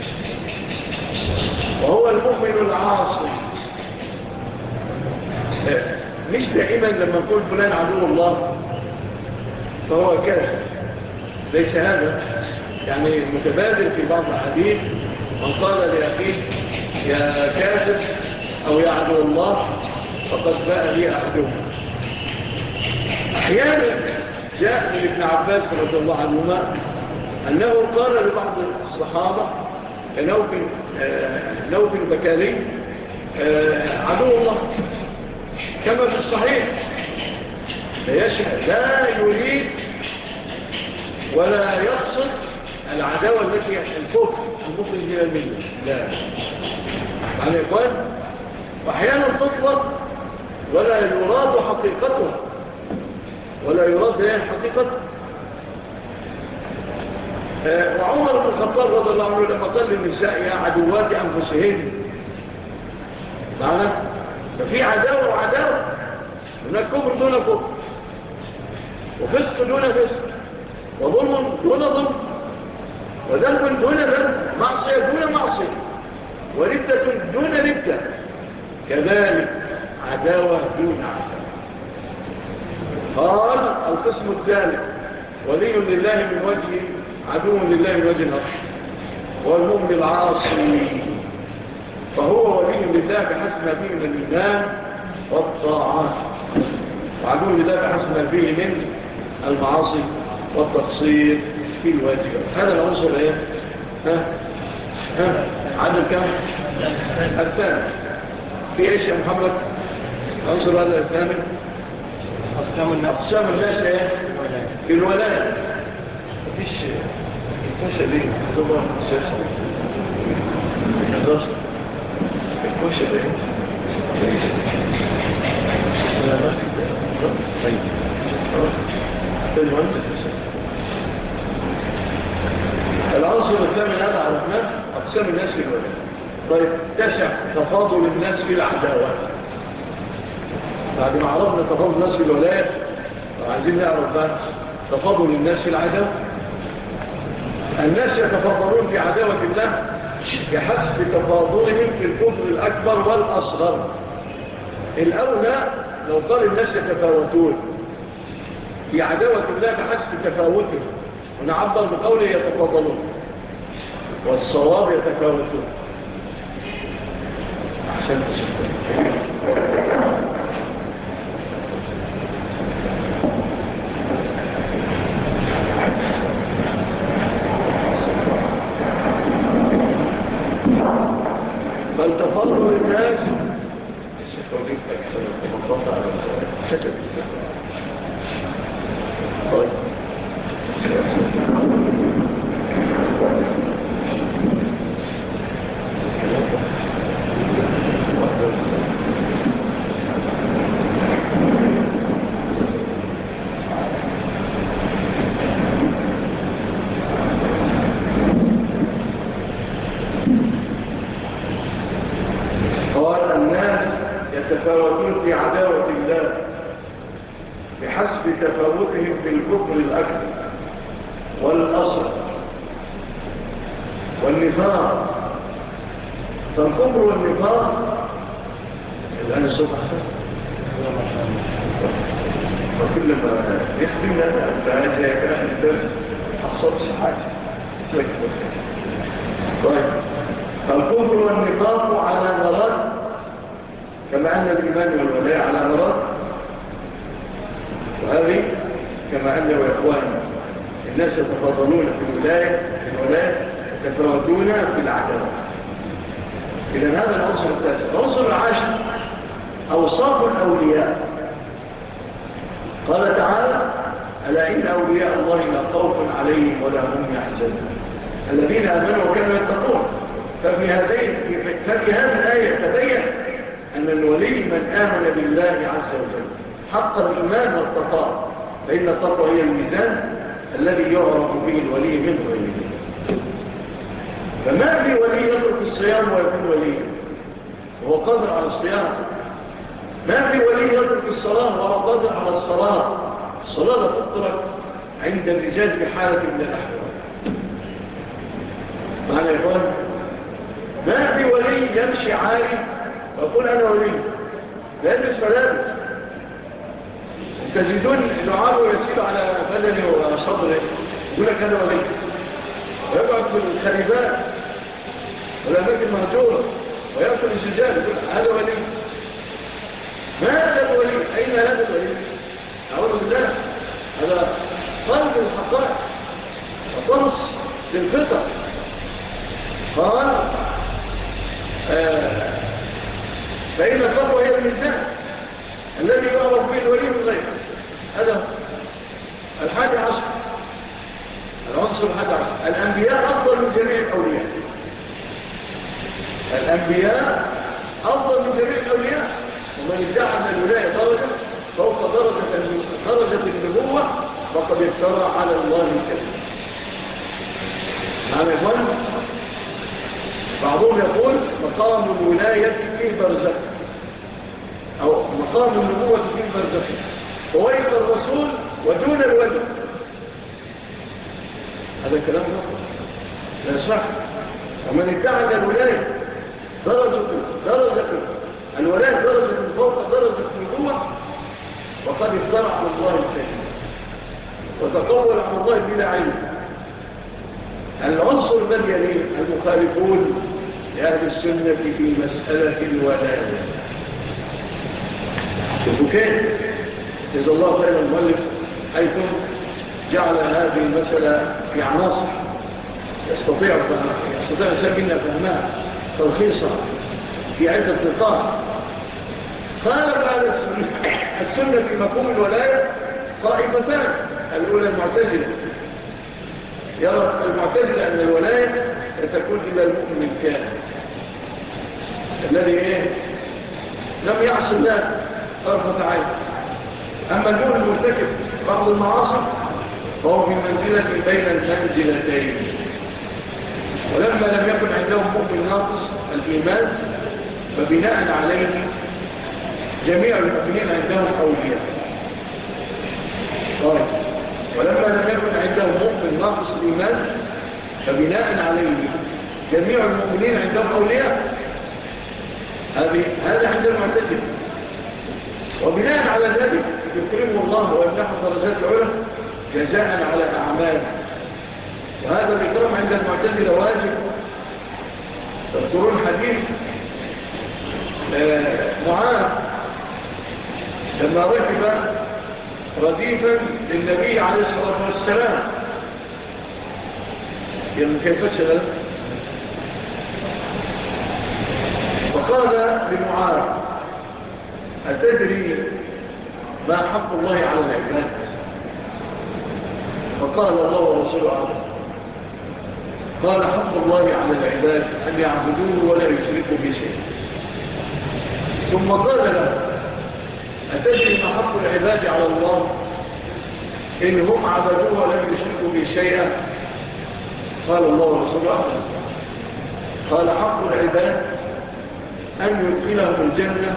وهو المؤمن العاصي. مش دائما لما نقول فلان عدو الله فهو كافر، ليس هذا. يعني متبادل في بعض الحديث من قال لأخيه يا كافر أو يا عدو الله فقد باء لي أحدهم. أحيانا جاء من ابن عباس رضي الله عنهما أنه قال لبعض الصحابة نوف البكالي عدو الله، كما في الصحيح لا يريد ولا يقصد العداوة التي الكفر المخرج من الملة، لا. يعني يقول وأحيانا تطلق ولا يراد حقيقتها، ولا يراد حقيقتها. وعمر بن الخطاب رضي الله عنه لما قال للنساء يا عدوات أنفسهن معنا؟ ففي عداوة وعداوة، هناك كفر دون كفر، وفسق دون فسق، وظلم دون ظلم، وذنب دون ذنب، معصية دون معصية، وردة دون ردة، كذلك عداوة دون عداوة. قال القسم الثالث ولي لله من وجه عدو لله من وجه آخر، والمؤمن العاصي فهو ولي لله بحسب ما فيه من الإيمان والطاعات، وعدو لله بحسب ما فيه من المعاصي والتقصير في الواجبات. هذا العنصر ايه؟ عدد كم؟ الثاني. في ايش يا محمد؟ عنصر هذا الثاني أقسام الناس ايه؟ في الولاية. مفيش الكوشة دي تضرب السياسة الكوشة دي العنصر الثامن هذا عرفناه أقسام الناس في الولاية. طيب 9 تفاضل الناس في العداوات. بعد ما عرفنا تفاضل الناس في الولاية عايزين نعرف بقى تفاضل الناس في العداوة. الناس يتفاضلون في عداوة الله بحسب تفاضلهم في الكفر الأكبر والأصغر. الأولى لو قال الناس يتفاوتون في عداوة الله بحسب تفاوتهم، ونعبر بقوله يتفاضلون، والصواب يتفاوتون عشان فالتفضل الناس طيب يتفاوتون في عداوة الله بحسب تفاوتهم في الكفر الأكبر والأصغر والنفاق. فالكفر والنفاق الآن الصوت أحسن وكل ما يخدم لنا فهذا كان الدرس الصوت حاجة طيب فالكفر والنفاق على مرات كما أن الإيمان والولاء على مرات، وهذه كما أن وإخوان الناس يتفاضلون في الولاء يتفاوتون في العداوة. إذن هذا العنصر التاسع. العنصر العاشر أوصاف الأولياء. قال تعالى ألا إن أولياء الله لا خوف عليهم ولا هم يحزنون الذين آمنوا وكانوا يتقون. ففي هذه الآية تبين أن الولي من آمن بالله عز وجل حق الإيمان والتقوى، فإن التقوى هي الميزان الذي يعرف به الولي من غيره. فما في ولي يترك الصيام ويكون وليا وهو قادر على الصيام، ما في ولي يترك الصلاة وهو قادر على الصلاة. الصلاة لا تترك عند الرجال بحالة من الأحوال. معنى يقول ما في ولي يمشي عالي ويقول أنا ولي لا يلبس ملابس. تجدون دعاءه يسير على بدنه وصدره يقول لك أنا ولي، ويقعد في الخريبات والأماكن مهجورة ويأكل الزجاج يقول هذا ولي. ما هذا الولي؟ أين هذا الولي؟ أعوذ بالله. هذا قلب الحقائق وطمس للفطر. قال فإن التقوى هي الميزان الذي يعرف به الولي من غيره. هذا 11. العنصر 11. الأنبياء أفضل من جميع الأولياء. الأنبياء أفضل من جميع الأولياء. ومن ادعى أن الولاية درجة فوق درجة النبوة فقد افترى على الله الكذب. معنى يقول بعضهم يقول مقام الولاية فيه برزخ أو مقام النبوة في البرزخ فويق الرسول ودون الولي. هذا كلام لا صح. ومن ادعى أن الولاية درجة الولاية درجة من فوق درجة النبوة وقد افترع على الله الكريم وتقول على الله بلا علم. العنصر الذي يليه المخالفون لأهل السنة في مسألة الولاية. شوفوا كيف جزا الله خير المؤلف حيث جعل هذه المسألة في عناصر يستطيع الإنسان منا فهمها تلخيصا في عدة نقاط. قال بعد السنة في مفهوم الولاية طائفتان. الأولى المعتزلة، يرى المعتزلة أن الولاية تكون إلى المؤمن الكامل الذي لم يعصي الله طرفة عين. أما دون المرتكب بعض المعاصي فهو في منزلة بين المنزلتين. ولما لم يكن عندهم مؤمن ناقص الإيمان فبناء عليه جميع المؤمنين عندهم أولياء. طيب. ولما لم يكن عندهم مؤمن ناقص الإيمان فبناء عليه جميع المؤمنين عندهم أولياء. هذا عند المعتزلة. وبناء على ذلك يكرمه الله ويمنحه درجات العلى جزاء على أعمال. وهذا الإكرام عند المعتزلة واجب. تذكرون حديث معاذ لما ركب رديفا للنبي عليه الصلاة والسلام كيف شغل فقال لمعاذ أتدري ما حق الله على العباد؟ فقال الله ورسوله عنه. قال حق الله على العباد أن يعبدوه ولا يشركوا به شيئا. ثم قال له أتدري ما حق العباد على الله إن هم عبدوه ولم يشركوا به شيئا؟ قال الله ورسوله عنه. قال حق العباد أن يدخلهم الجنة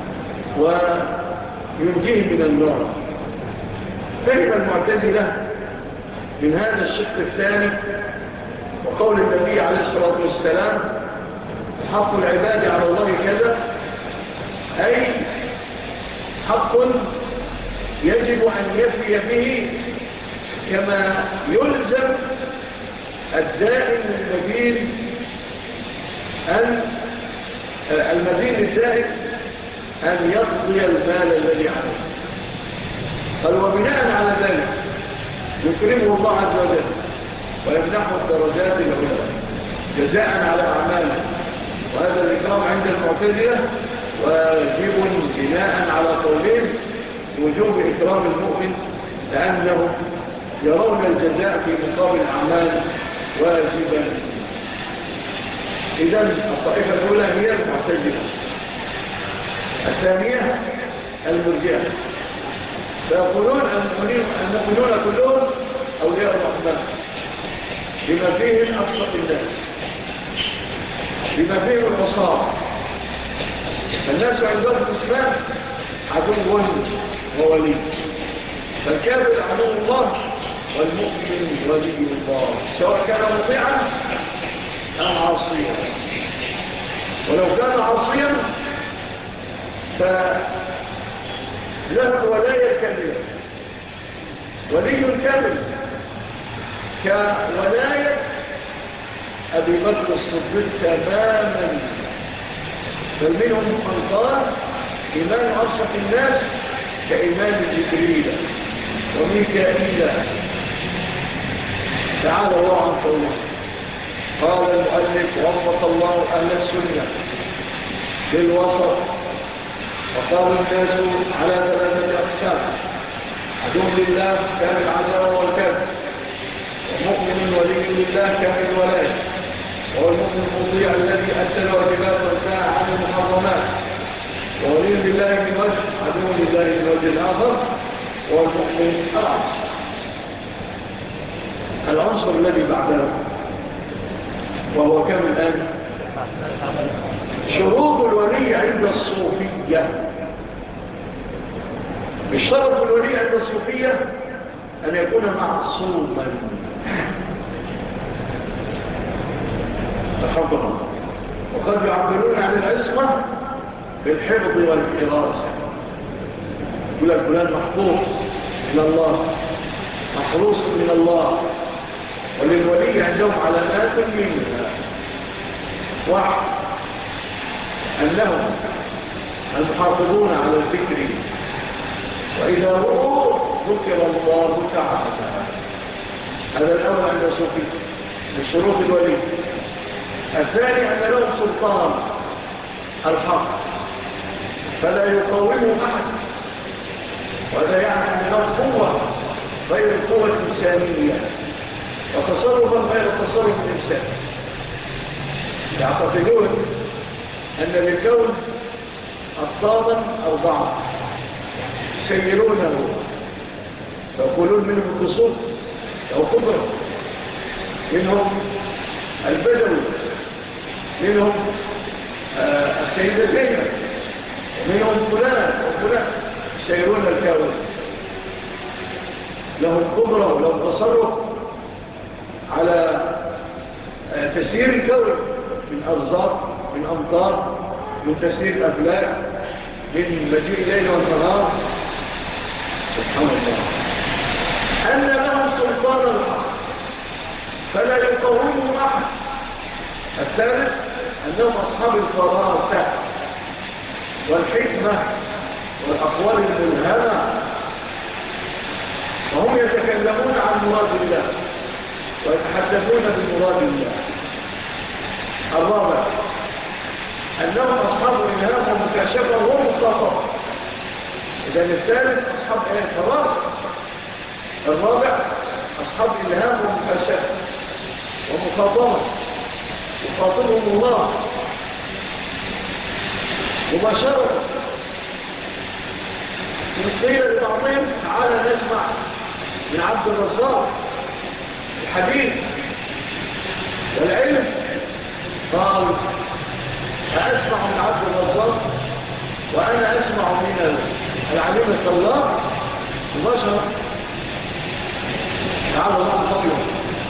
وينجيهم من النار. فهم المعتزلة من هذا الشق الثاني وقول النبي عليه الصلاة والسلام حق العباد على الله كذا، أي حق يجب أن يفي به كما يلزم الدائن المدين الدائن أن يقضي المال الذي عليه. قال وبناء على ذلك يكرمه الله عز وجل ويمنحه الدرجات العلى جزاء على أعماله. وهذا الإكرام عند المعتزلة واجب بناء على قولين وجوب إكرام المؤمن لأنهم يرون الجزاء في مقابل الأعمال واجبا. إذن الطائفة الأولى هي المعتزلة. الثانية المرجئة فيقولون المؤمنون كلهم أولياء الرحمن بما فيهم أبسط الناس بما فيهم البصار. الناس عندهم الإسلام عدو وولي. فالكافر عدو الله والمؤمن ولي الله سواء كان مطيعا أم عاصيا. ولو كان عاصيا فله الولاية الكاملة ولي كامل كولاية أبي بكر الصديق تماما. بل منهم من قال إيمان أبسط الناس كإيمان جبريل وميكائيل. تعالى الله عن قوله. قال المؤلف وفق الله أهل السنة للوسط. وقال الناس على ثلاثة أقسام: عدو لله كامل العداوة والكافر، ومؤمن ولي لله كامل الولاية، وهو المؤمن المطيع الذي أدى الواجبات وانتهى عن المحرمات، وولي لله من وجه، عدو لله من وجه آخر، وهو المؤمن العاصي. العنصر الذي بعده وهو كم الآن؟ شروط الولي عند الصوفية. يشترط الولي عند الصوفية أن يكون معصوما الحكم، وقد يعبرون عن العصمة بالحفظ والحراسة. يقول لك فلان محفوظ من الله، محروس من الله. وللولي عندهم علامات منها: واحد، أنهم المحافظون على الذكر، وإذا رؤوا ذكر الله تعالى. هذا الأول عند الصوفي من شروط الولي. الثاني أن لهم سلطان الحق فلا يقاومه أحد، وهذا يعني أن لهم قوة غير القوة الإنسانية، وتصرفا غير تصرف الإنسان. يعتقدون أن للكون أبطالا أو ضعف يسيرونه، يقولون منهم التصوف أو قدرة، منهم البدوي، منهم السيدة زينب، منهم فلان وفلان يسيرون الكون. لهم قدرة ولهم تصرف على تسيير الكون، من أرزاق، من أمطار، من تسيير الأفلاك، من مجيء الليل والنهار. سبحان الله. أن لهم سلطان الحق فلا يقاومهم أحد. الثالث أنهم أصحاب الفراسة والحكمة والأقوال الملهمة، وهم يتكلمون عن مراد الله ويتحدثون بمراد الله. الرابع أنهم أصحاب إلهام ومكاشفة ومخاطبة. إذن الثالث أصحاب فراسة، الرابع أصحاب إلهام ومكاشفة ومخاطبة، يخاطبهم الله مباشرة. قيل لبعضهم تعالى نسمع من عبد الرزاق الحديث والعلم، قال أسمع من عبد الرزاق وأنا أسمع من العليم الطلاق مباشرة. تعالى الله قبله.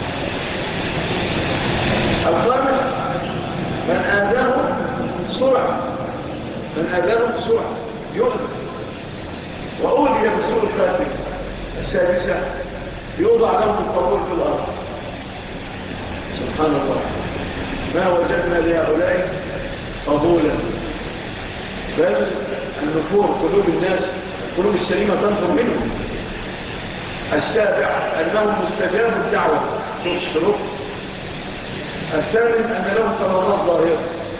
الخامس من آذاه سرعة، من آذاه سرعة يؤذى وأولي بسوء القاتل. السادسة يوضع لهم القبول في الأرض. سبحان الله، ما وجدنا لهؤلاء قبولا، بل النفور قلوب الناس، قلوب السليمة تنفر منهم. السابع أنهم مستجاب الدعوة، شوف الشروط. الثامن أن لهم كرامات ظاهرة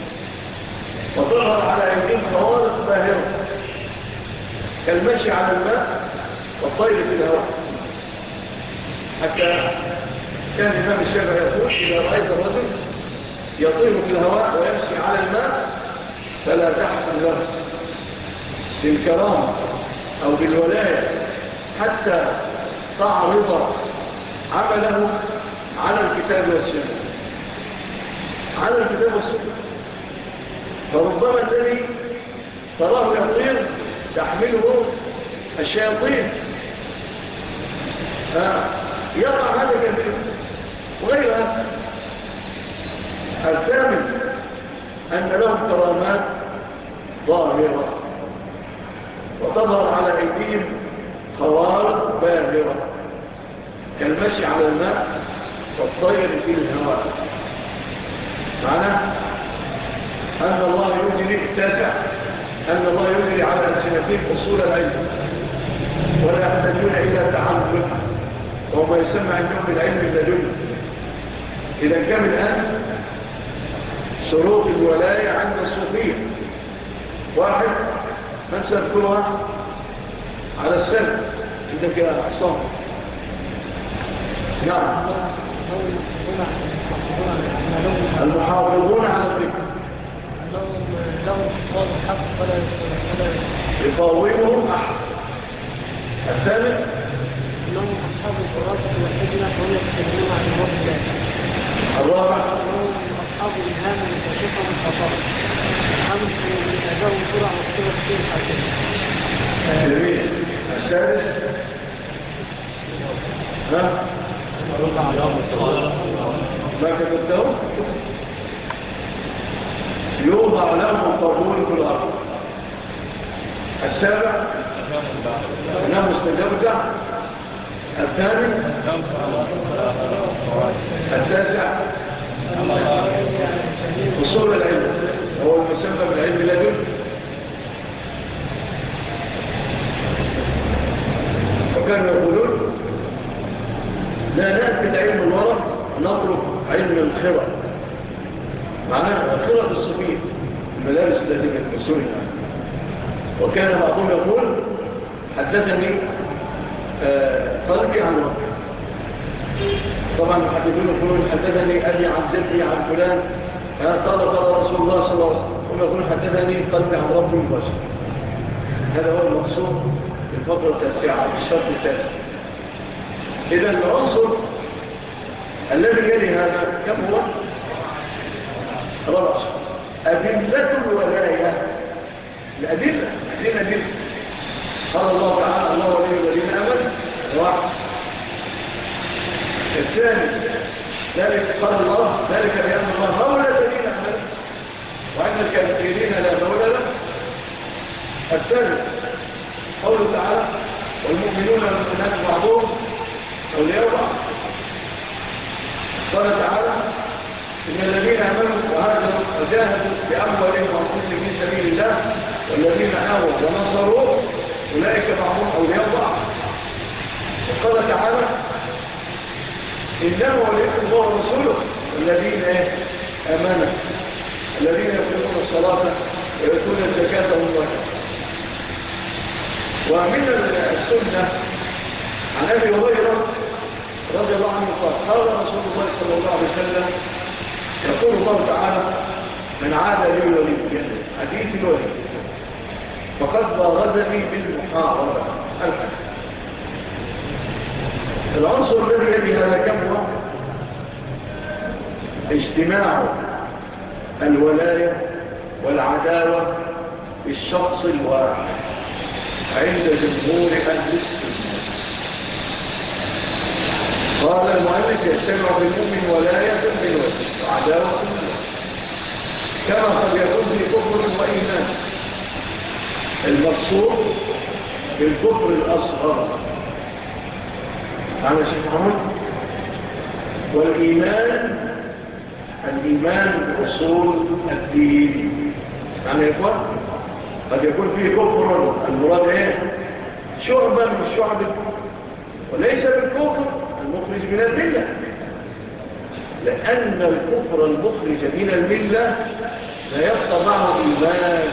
وظهر على أيديهم خوارق باهرة كالمشي على الماء والطير في الهواء. حتى كان الإمام الشافعي يقول إذا رأيت الرجل يطير في الهواء ويمشي على الماء فلا تحكم له بالكرامة أو بالولاية حتى تعرض عمله على الكتاب والسنة، على الكتاب والسنة. فربما الذي تراه يطير تحمله الشياطين، يقع هذا كثير وغيرها. الثامن أن لهم كرامات ظاهرة وتظهر على أيديهم خوارق باهرة كالمشي على الماء والطير في الهواء. معنى أن الله يجري التاسع أن الله يجري على ألسنتهم أصول العلم ولا يحتاجون إلى تعلم، وما يسمى عندهم بالعلم اللدني. إذا كان الآن شروط الولاية عند الصوفية: واحد، من سيذكرها على السنة عندك يا عصام؟ نعم، المحافظون على الذكر لهم صفات الحق فلا يقاومهم أحد. الثالث لهم أصحاب الفراسة والحكمة وهم يتكلمون عن مراد الله. الرابع لهم أصحاب الإلهام والكشف والخطأ. الخامس من أداهم سرعة والصلة في الحاكم. جميل. السادس ها؟ ما كتبته يوضع لهم القبول في الأرض. السابع أنه استجوزع. الثاني التاسع أصول العلم هو المسمى بالعلم لدن. وكانوا يقولون لا نأتي العلم الورق نترك علم الخرق. معناها الخرق الصغير الملابس التي يلبسونها. وكان بعضهم يقول حدثني قلبي عن ربي. طبعا المحدثون يقولون حدثني أبي عن جدي عن فلان قال رسول الله صلى الله عليه وسلم. هم يقولون حدثني قلبي عن ربي مباشر. هذا هو المقصود في الفقرة التاسعة الشرط التاسع. إذا العنصر الذي يلي هذا كم هو؟ رابع. أدلة الولاية. الأدلة قال الله تعالى الله ولي الذين آمنوا. واحد. الثاني ذلك قال الله ذلك بأن الله مولى الذين آمنوا وأن الكافرين لا مولى له. الثالث قوله تعالى والمؤمنون والمؤمنات بعضهم أولياء بعض. قال تعالى إن الذين آمنوا وهاجروا وجاهدوا بأموالهم وأنفسهم في سبيل الله والذين آووا ونصروا أولئك بعضهم أولياء بعض. وقال تعالى إنما وليكم الله ورسوله الذين آمنوا الذين يقيمون الصلاة ويؤتون الزكاة والزكاة. ومن السنة عن أبي هريرة رضي الله عنه قال رسول الله صلى الله عليه وسلم يقول الله تعالى من عاد لي وليا حديث الولي فقد بارزني بالمحاربة. العنصر الذي يلي هذا كم هو؟ اجتماع الولاية والعداوة بالشخص الواحد عند جمهور أهل السنة. قال المؤلف يجتمع بالمؤمن ولاية بالوجه وعداوة بالوجه كما قد يكون في كفر وإيمان. المقصود بالكفر الأصغر معنى شيخ محمد. والإيمان الإيمان بأصول الدين معنى يكون قد يكون فيه كفر المراد ايه شعبا من الشعب وليس بالكفر المخرج من الملة لأن الكفر المخرج من الملة لا يبقى معه إيمان.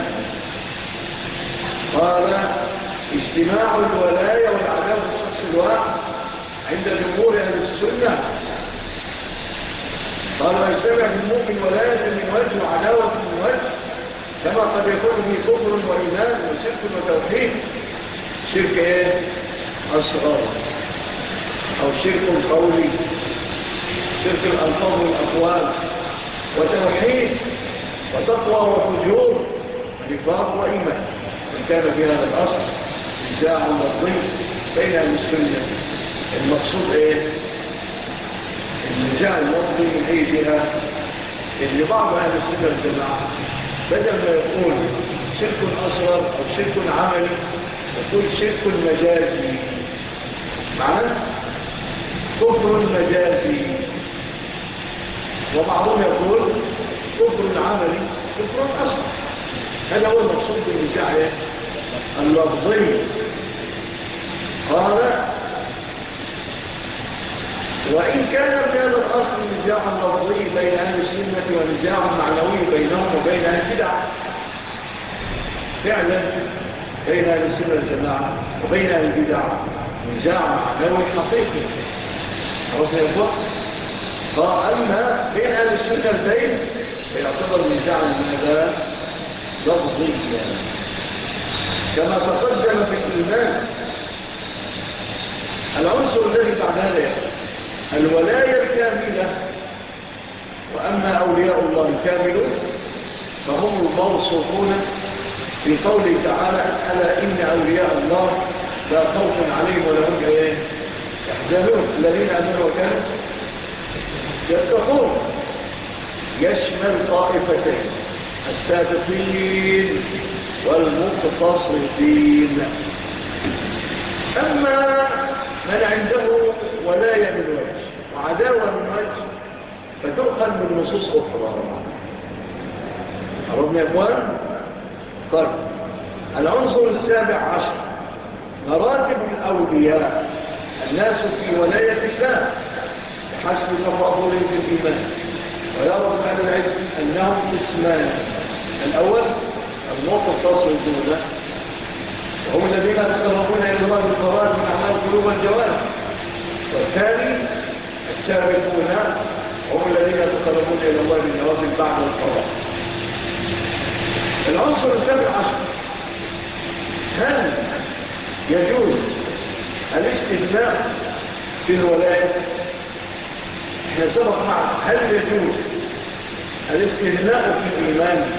قال اجتماع الولاية والعداوة بالشخص الواحد عند جمهور أهل السنة. قال ويجتمع المؤمن ولاية من وجه وعداوة من وجه كما قد يكون في كفر وإيمان وشرك وتوحيد. شرك ايه أصغر أو شرك قولي شرك الألفاظ والأقوال وتوحيد وتقوى وفجور نفاق وإيمان. من كان في هذا الأصل نزاع لفظي بين أهل السنة. المقصود ايه النزاع اللفظي من أي جهة اللي بعض أهل السنة الجماعة بدل ما يقول شرك أصغر أو شرك عملي يقول شرك مجازي معنى كفر مجازي. وبعضهم يقول كفر عملي كفر أصغر. هذا هو المقصود بالنزاع اللفظي. قال وإن كان في هذا الأصل نزاع لفظي بين أهل السنة ونزاع معنوي بينهم وبين أهل البدع فعلا بين أهل السنة والجماعة وبين أهل البدع نزاع معنوي حقيقي عرفنا يا أخوة. فأما بين أهل السنة البين فيعتبر نزاع ماذا لفظيا كما تقدم في الإيمان. العنصر الذي بعد هذا الولاية الكاملة. وأما أولياء الله الكاملون فهم الموصوفون في قوله تعالى ألا إن أولياء الله لا خوف عليهم ولا هم يحزنون الذين آمنوا وكانوا يتقون، يشمل طائفتين السابقين والمقتصدين. أما من عنده ولاية من وجه وعداوة من وجه فتؤخذ من نصوص أخرى. عرفنا يا إخوان؟ طيب، العنصر السابع عشر مراتب الأولياء. الناس في ولاية الله بحسب تفاضلهم في الإيمان، ويرى أهل العلم أنهم قسمان. الأول المقتصدون وهم الذين يتقربون إلى الله بالفرائض من أعمال القلوب والجوارح. والثاني السابقون هم الذين يتقربون إلى الله بالنوافل بعد الفرائض. العنصر السابع عشر، هل يجوز الاستثناء في الولاية؟ احنا سبق معنا هل يجوز الاستثناء في الإيمان؟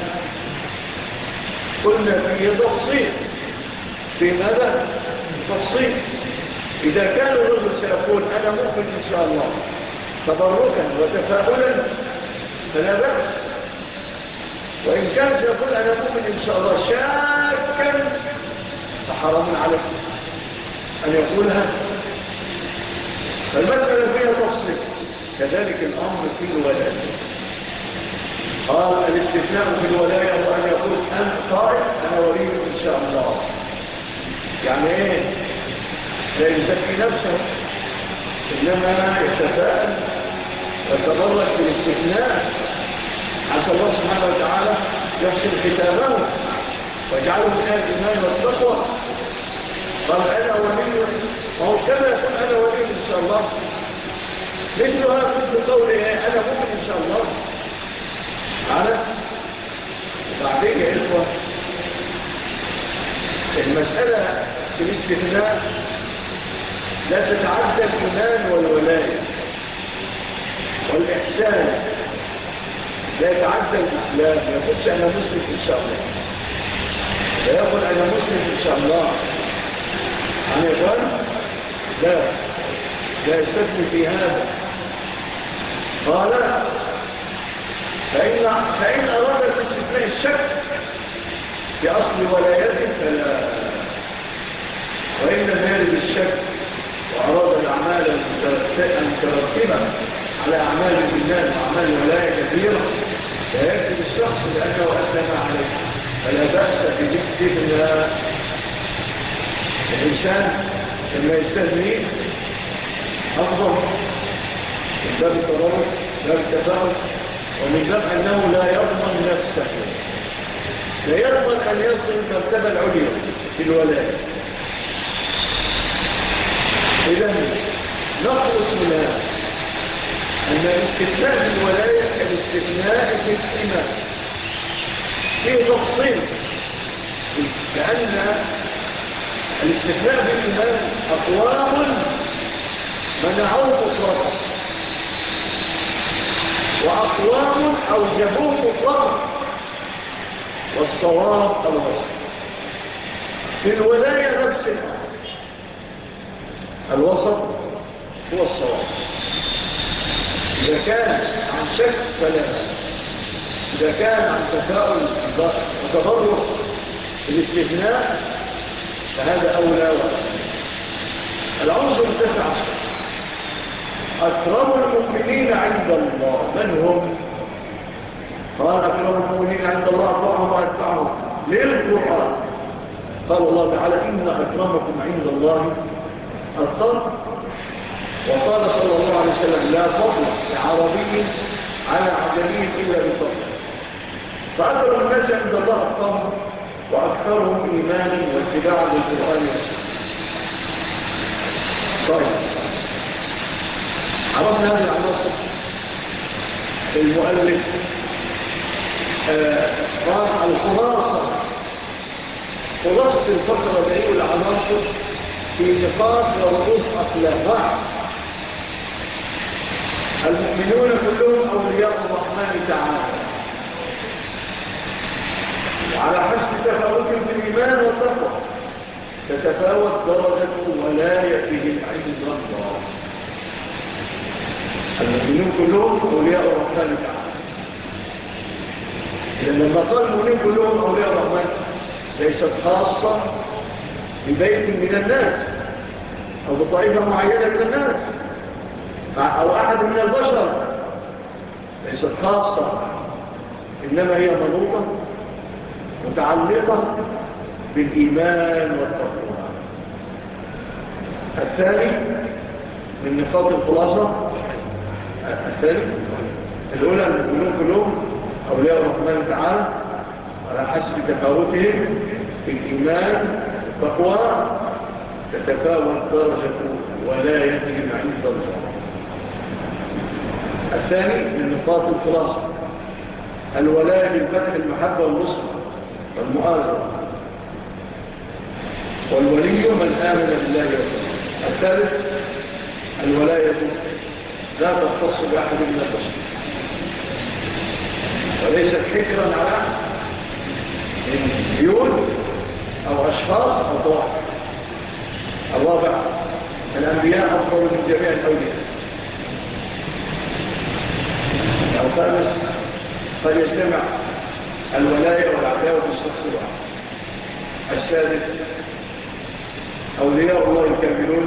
قلنا فيه تفصيل. في ماذا؟ تفصيل. إذا كان الرجل سيقول أنا مؤمن إن شاء الله تبركا وتفاؤلا فلا بأس، وإن كان سيقول أنا مؤمن إن شاء الله شاكا فحرام عليه أن يقولها. فالمسألة فيها تفصيل. كذلك الأمر في الولاية. قال الاستثناء في الولاية هو أن يقول أنا قائل أنا ولي إن شاء الله. يعني إيه؟ لا يزكي نفسه، إنما يتفاءل ويتبرك بالاستثناء حتى الله سبحانه وتعالى يحسن ختامه ويجعله من أهل الإيمان والتقوى. قال أنا ولي، وهو كما يقول أنا ولي إن شاء الله، مثلها مثل قوله أنا مؤمن إن شاء الله. معنا؟ وبعدين يا إخوة المسألة في الاستثناء لا تتعدى الإيمان والولاية والإحسان، لا يتعدى الإسلام. ما يقولش أنا مسلم إن شاء الله، لا يقول أنا مسلم إن شاء الله. عن إخوان لا يستثني في هذا. قال فإن أراد الاستثناء الشك في أصل ولايته فلا، وإن لم يرد الشك وأراد الأعمال المترتبة على أعمال الإيمان وأعمال الولاية كثيرة لا يكتب الشخص لأنه أسلم عليه، فلا بأس بالاستثناء. الإنسان لما يستثني أفضل من باب التضرر، باب التفاؤل، ومن باب أنه لا يضمن نفسه، لا يضمن أن يصل المرتبة العليا في الولاية. إذن نخلص من هذا أن الاستثناء في الولاية كالاستثناء في الإيمان فيه تفصيل، لأن الاستثناء في الإيمان أقوام منعوه مطلقا وأقوام أوجبوه مطلقا، والصواب الوسط. في الولاية نفس الوسط هو الصواب. إذا كان عن شك فلا، إذا كان عن تفاؤل وتضرر الاستثناء فهذا أولى وأولى. العنصر التاسع عشر أكرم المؤمنين عند الله. من هم؟ قال أكرم المؤمنين عند الله أطاعهم وأتبعهم للقرآن. قال الله تعالى إن أكرمكم عند الله أتقاكم. وقال صلى الله عليه وسلم لا فضل لعربي على عجمي إلا بفضل. فأكرم الناس عند الله أتقاهم وأكثرهم إيمانا واتباعا للقرآن والسنة. طيب، عرفنا هذه العناصر. المؤلف قال خلاصة الفقرة دي والعناصر في نقاط ورؤوس أقلام. المؤمنون كلهم أولياء الرحمن تعالى وعلى حسب تفاوتهم في الإيمان والتقوى، تتفاوت درجة ولايتهم عند الله. المؤمنون كلهم أولياء الرحمن تعالى. لما قال المؤمنون كلهم أولياء الرحمن ليست خاصة ببيت من الناس أو بطائفة معينة من الناس أو أحد من البشر، ليست خاصة، إنما هي منوطة متعلقة بالإيمان والتقوى. الثاني من نقاط الخلاصة، الثاني الأولى المؤمنون كلهم أولياء الرحمن تعالى على حسب تفاوتهم في الإيمان والتقوى تتفاوت درجة ولايتهم عند الله. الثاني من نقاط الخلاصة الولاية بالفتح المحبة والنصر والمؤازرة، والولي من آمن بالله ورسوله. الثالث الولاية لا تختص بأحد من البشر وليست حكرا على أحد من ديون أو أشخاص أو طوائف. الرابع الأنبياء أفضل من جميع الأولياء. الخامس قد يجتمع الولاية والعداوة في الشخص الواحد. السادس أولياء الله الكاملون،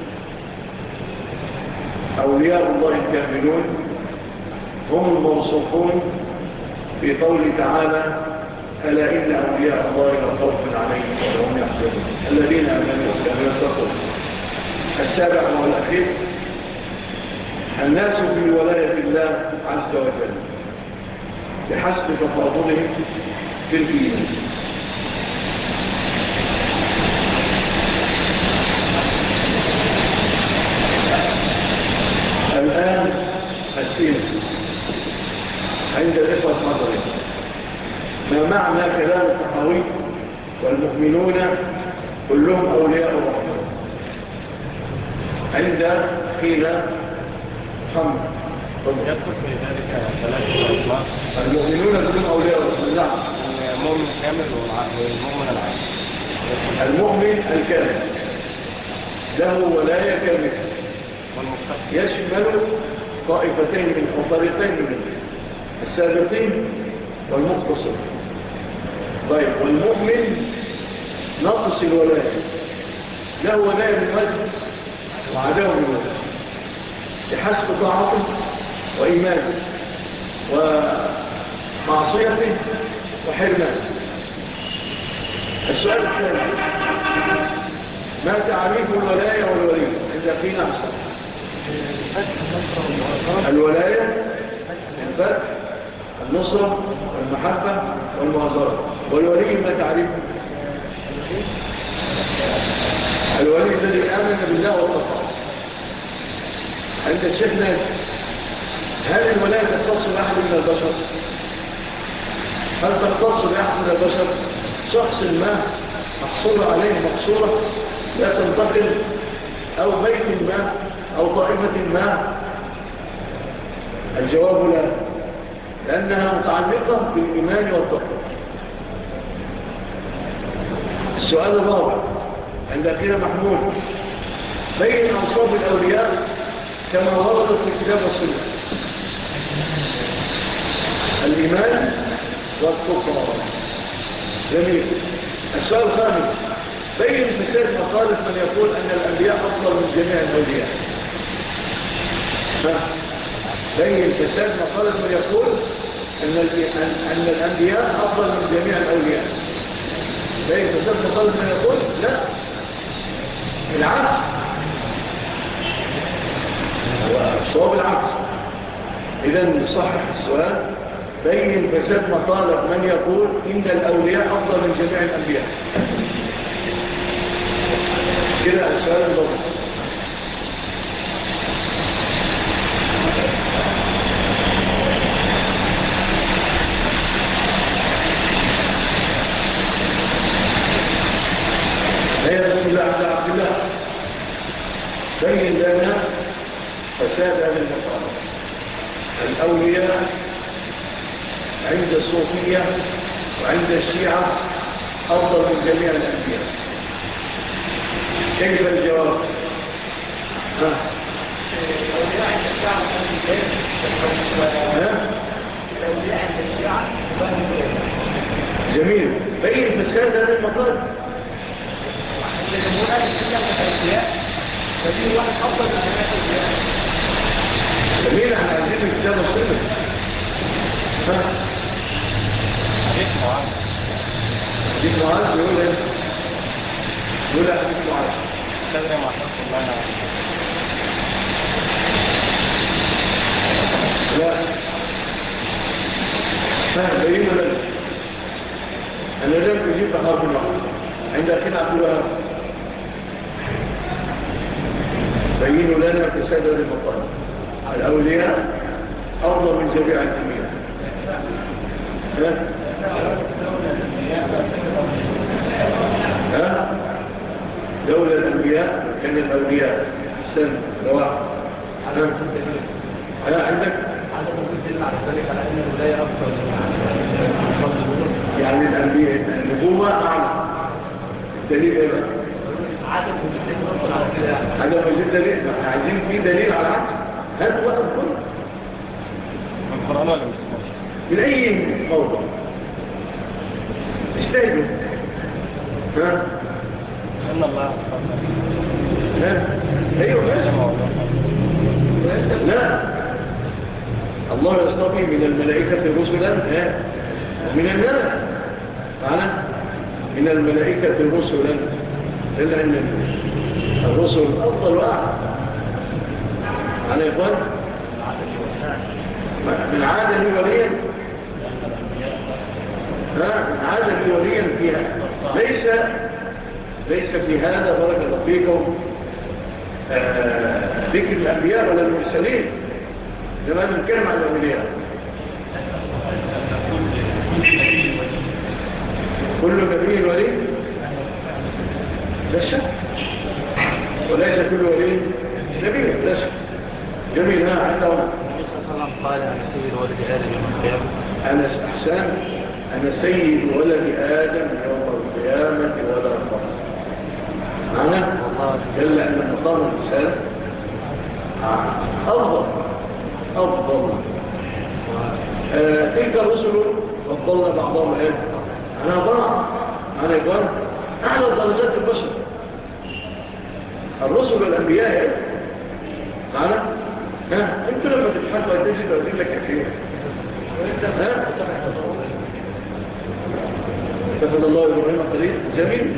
أولياء الله الكاملون هم الموصوفون في قوله تعالى ألا إن أولياء الله لا خوف عليهم ولا هم يحزنون الذين آمنوا وكانوا يتقون. السابع والأخير الناس في ولاية الله عز وجل بحسب تفاضلهم في الإيمان. الآن أسئلة عند الإخوة الحاضرين: ما معنى كلام الطحاوي والمؤمنون كلهم أولياء الرحمن عند قيل محمد؟ يدخل في ذلك ثلاثة أسماء: المؤمنون كلهم أولياء الرحمن. نعم، المؤمن الكامل والمؤمن العام. المؤمن الكامل له ولاية كاملة يشمل طائفتين من طريقين من السابقين والمقتصر. طيب، والمؤمن ناقص الولاية له ولاية من وجه وعداوة من وجه بحسب طاعته وإيمانه ومعصيته وحرمانه. السؤال الثاني: ما تعريف الولاية والولي عند قيل أحسن؟ الولاية الفتح، النصرة، المحبة والمعذرة. والولي ما تعريفه؟ الولي الذي آمن بالله والتقوى. عند الشيخ ناجي: هل الولاية تختص بأحد من البشر؟ هل تختص بأحد من البشر؟ شخص ما محصول عليه مقصورة لا تنتقل، أو بيت ما، أو طائفة ما؟ الجواب لا، لأنها متعلقة بالإيمان والتقوى. السؤال الرابع عند أخينا محمود: بين أوصاف الأولياء كما وردت في الكتاب والسنة: الإيمان والتقوى. جميل. السؤال الخامس: بين فساد مقالة من يقول أن الأنبياء أفضل من جميع الأولياء. بين فساد مقالة من يقول أن الأنبياء أفضل من جميع الأولياء. بين فساد مقالة من يقول لا، العكس، والصواب العكس. إذن صحح السؤال: بين فساد مقالة من يقول إن الأولياء أفضل من جميع الأنبياء. كده السؤال الضبط. بسم الله عبد الله بين لنا فساد هذه المقالة: الأولياء عند الصوفية وعند الشيعة أفضل من جميع الأنبياء. كيف الجواب؟ جميل. بين فساد هذا المقال. جميل. احنا عايزين الكتاب والسنة. حديث معاذ يقول ايه؟ يقول حديث معاذ تدري ما حق الله لا بين لك أنا لم أجيب حرف النقل عند أخينا عبد الله بينوا لنا فساد هذه المقالة الأولياء أفضل من جميع الأنبياء. دولة الأنبياء كان الأولياء سن لواحد عندك عدم وجود دليل على ذلك على ان الولايه افضل يعني الانبياء النبوه اعلى. الدليل ايه بقى؟ عدم وجود دليل على كده. عدم وجود دليل. احنا عايزين فيه دليل على العكس. هذا هو الكل من القران ولا من من اي موضوع اجتهدوا. ان الله ايوه لا الله يصطفي من الملائكة رسلا ومن الناس معنا من الملائكة رسلا إلا أن الرسل أفضل وأعلى معنا يا إخوان من عاد لي وليا من عاد لي وليا فيها ليس في هذا بارك الله فيكم ذكر الأنبياء ولا المرسلين لما نتكلم عن الأولياء. كل نبي ولي لا شك وليس كل ولي نبي لا شك. جميل. عندهم النبي صلى الله عليه وسلم قال أنا سيد ولد آدم يوم القيامة. أنا أحسان أنا سيد ولد آدم يوم القيامة ولا فخر. معنى جل أن مقام الإنسان أفضل. تلك الرسل فضلنا بعضهم أنا ضاع أنا يقول أعلى درجات البشر الرسل والأنبياء معنى أنتوا لما تتحدثوا تجد أدلة كثيرة. اتفضل الله إبراهيم قليل. جميل.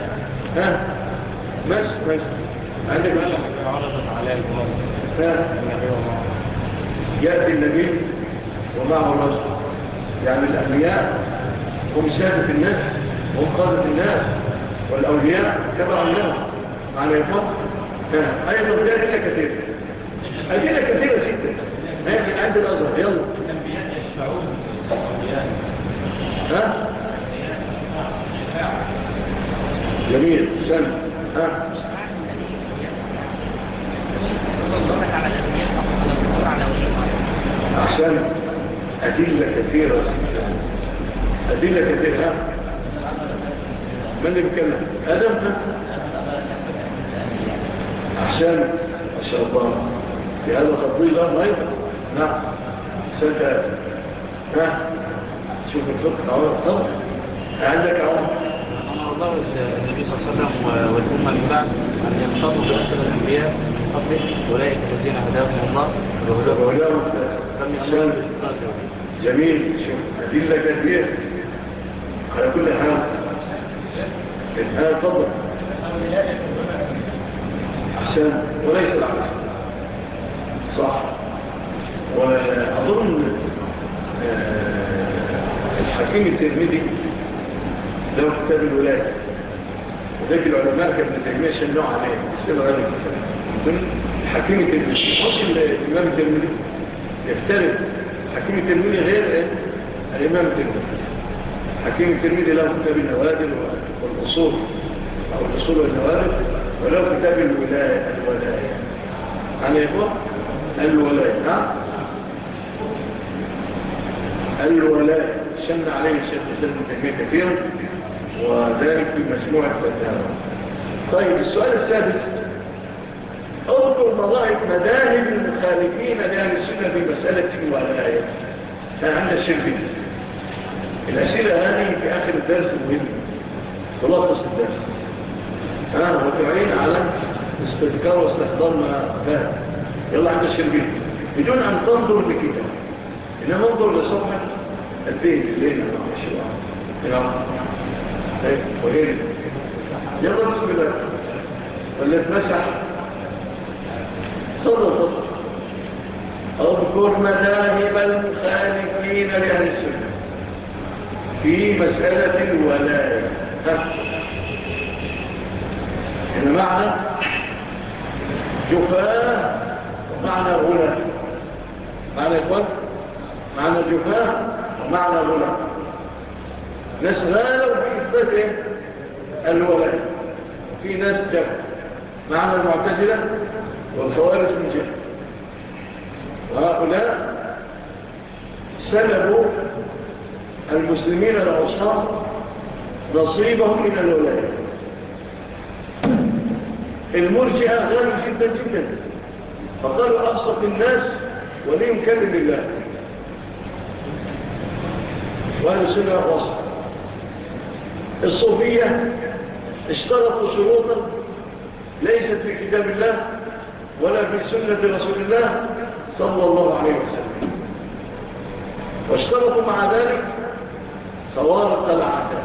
ماشي عندك عرضت عليه النبي يأتي النبي ومعه الرسل يعني الأنبياء هم سادة الناس هم قادة الناس والأولياء تبعا لهم معنى يفضل. أيضا دي أدلة كثيرة جدا هذه عند الأزهر. يلا الأنبياء يشفعون جميل. سن أحسن. أدلة كثيرة من اللي بيتكلم؟ آدم. أحسن ما شاء الله في هذا تفضيل ما أيضا. نعم سنت آدم. شوف الفقه طبعا عندك الله النبي صلى الله عليه وسلم والأمة من بعد أن ينشطوا بأسر الأنبياء من قبله أولئك الذين هداهم الله وهداهم لم يسلم. جميل. شوف أدلة كثيرة على كل حال. الآن فضل أحسن وليس العكس. صح. وأظن الحكيم الترمذي له كتاب الولاية وذلك العلماء كانت تيمية شنوع عليه السنة غالي من الحكيم الترمذي حصل الإمام الترمذي يختلف. الحكيم الترمذي غير الإمام الترمذي. الحكيم الترمذي له كتاب النوادر والأصول أو الأصول والنوادر وله كتاب الولاية يعني يقول الولاية. الولاية شن عليه الشيخ الإسلام ابن تيمية كثيرا وذلك في مجموعة فتاوى طيب السؤال السادس: اذكر مذاهب المخالفين لأهل السنة في مسألة الولاية. عند الشربين الأسئلة هذه في آخر الدرس مهم، خلاصة الدرس وتعين على استذكار واستحضار ما فات. يلا عند الشربين بدون أن تنظر لكتاب، إنما انظر لصفحة البيت الليلة نعم وإيه يلا بسم الله ولا اتمسح صدر. اذكر مذاهب المخالفين لأهل السنة في مسألة الولاية. هنا معنى جفاة ومعنى غلا. معنى إخوان معنى جفاة ومعنى غلا. ناس غالوا في إثبات الولاية، وفي ناس جفاة. معنى المعتزلة والخوارج من جهة، وهؤلاء سلبوا المسلمين العصام نصيبهم من الولاية. المرجئة غالوا جدا جدا، فقالوا أبسط الناس ولي كلم الله، وأهل السنة وصف. الصوفية اشترطوا شروطا ليست في كتاب الله ولا في سنة رسول الله صلى الله عليه وسلم، واشترطوا مع ذلك خوارق العادات.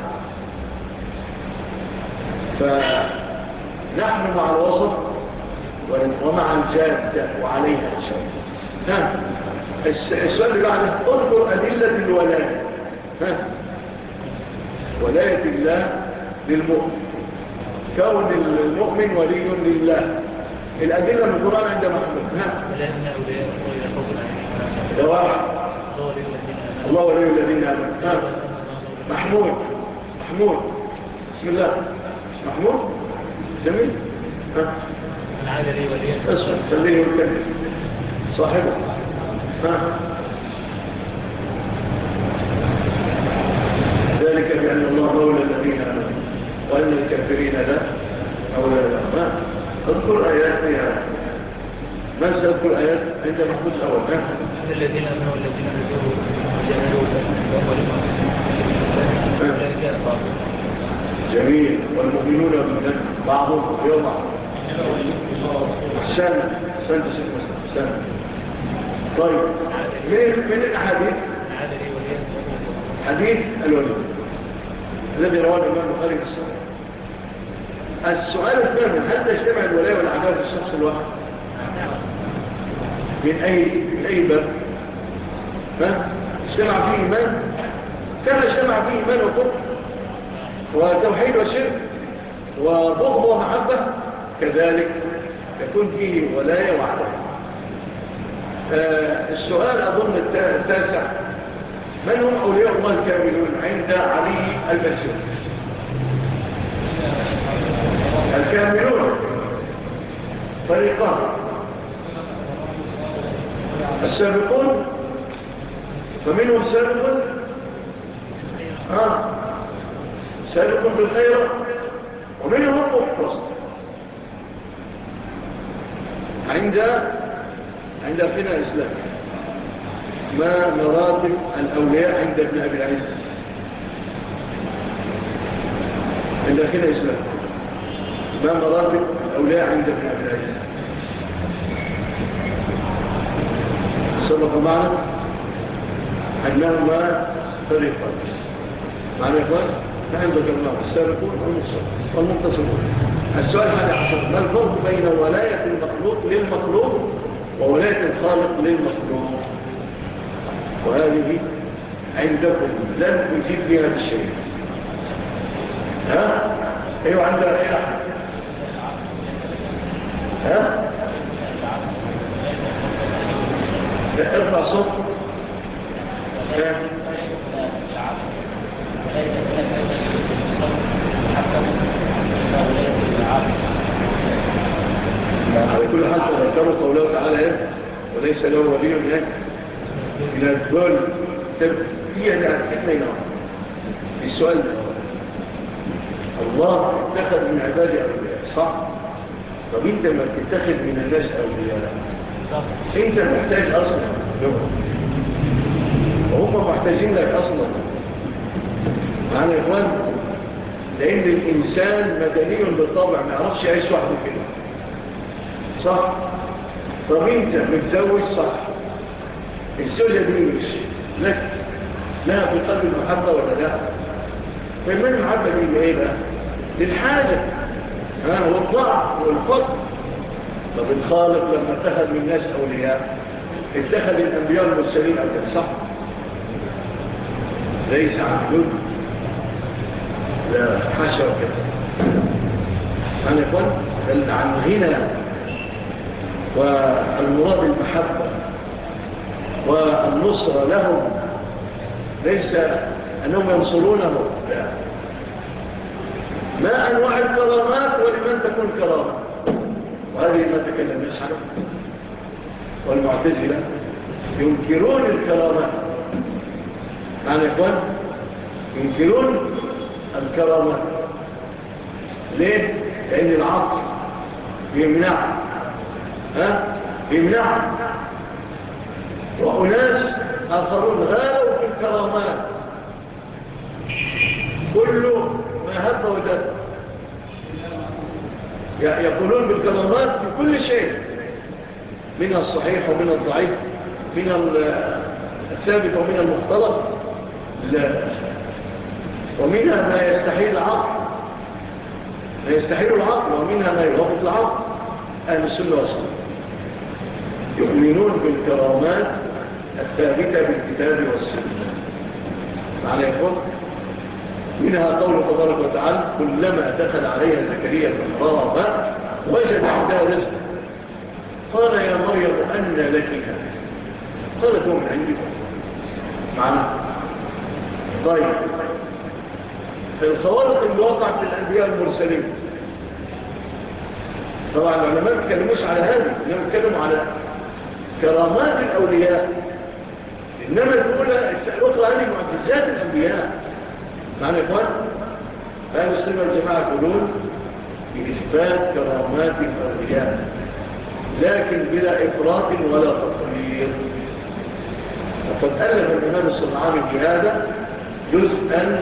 فنحن مع الوسط ومع الجادة وعليها الشيء. السؤال اللي بعده: اذكر أدلة الولاية. ولاية الله للمؤمن، كون المؤمن ولي لله. الأدلة من القرآن عند محمد. الله ولي الذين آمنوا. محمود بسم الله. محمود جميل. من عاد لي وليا اسمع خليه يتكلم صاحبه. ذلك بأن الله مولى الذين آمنوا وأن الكافرين لا مولى لهم. اذكر آيات فيها. من سأذكر آيات عند محمود الأول؟ الذين آمنوا والذين هدوا وجاهدوا جميل. والمؤمنون بعضهم في بعض. سنة. طيب من الحديث حديث الولي الذي رواه الإمام البخاري في الصحيح. السؤال الثامن: هل تجتمع الولاية والعداوة في الشخص الواحد؟ من أي باب؟ اجتمع فيه إيمان كما اجتمع فيه إيمان وكفر وتوحيد وشرك وبغض ومحبة، كذلك يكون فيه ولاية وعداوة. السؤال أظن التاسع: من هم أولياء الله الكاملون عند علي المسيح؟ الكاملون فريقان: السابقون فمنهم سابق سابق بالخير، ومنهم مقتصد. عند أخينا الإسلام ما مراتب الأولياء عند ابن أبي العز؟ عند أخينا الإسلام ما مراتب الأولياء عند ابن أبي العز؟ سبق معنا أنهما فريقان. معنى إخوان نحن ذكرناه: السابقون والمقتصدون. السؤال 11: ما الفرق بين ولاية المخلوق للمخلوق وولاية الخالق للمخلوق؟ وهذه عندكم لن تجيب بها الشيء. أيوة عندها أي أحد؟ ارفع صوت. على كل حال تذكروا قوله تعالى: وليس له ولي من الذل. هي لأحكتنا السؤال ده: الله اتخذ من عباده أولياء. صح؟ طب انت ما بتتخذ من الناس أولياء انت محتاج أصلا لهم وهم محتاجين لك أصلا. معنا يا إخوان، لأن الإنسان مدني بالطبع ما يعرفش يعيش وحده كده، صح؟ طب انت متزوج، صح؟ الزوجة دي مش لك، لها في قلب المحبة ولا لا؟ فمن المحبة دي ايه بقى؟ للحاجة والضعف والفقر. طب الخالق لما اتخذ من الناس أولياء اتخذ الأنبياء المرسلين أولياء، صح؟ ليس عبد، لا حاشا وكذا. أنا يقول بل عن غنى، والمراد المحبة والنصر لهم، ليس أنهم ينصرونه، لا. ما أنواع الكرامات ولمن تكون كرامة، وهذه ما تكلمناش عنه. والمعتزلة ينكرون الكرامات. معنى يا إخوان ينكرون الكرامات. ليه؟ لأن العقل يمنع، يمنع. وأناس آخرون غالوا في الكرامات، كل ما هب ودب يقولون بالكرامات في كل شيء، من الصحيح ومن الضعيف، من الثابت ومن المختلط، ومنها ما يستحيل العقل، ما يستحيل العقل، ومنها ما يوافق العقل. أهل السنة والسنة يؤمنون بالكرامات الثابتة بالكتاب والسنة. معنى يقول منها قوله تبارك وتعالى كلما دخل عليها زكريا المحراب وجد عندها رزق قال يا مريم أن لك هذا، قالت هو من عندك. معنى طيب الخوارق اللي وقعت في الأنبياء المرسلين، طبعا العلماء ما بيتكلموش على هذه، انما بيتكلموا على كرامات الأولياء، إنما الأولى الأخرى هذه معجزات الأنبياء. معنى يا إخوان أهل السنة والجماعة يقولون بإثبات كرامات الأولياء، لكن بلا إفراط ولا تفريط. وقد ألف الإمام الصنعاني في هذا جزءا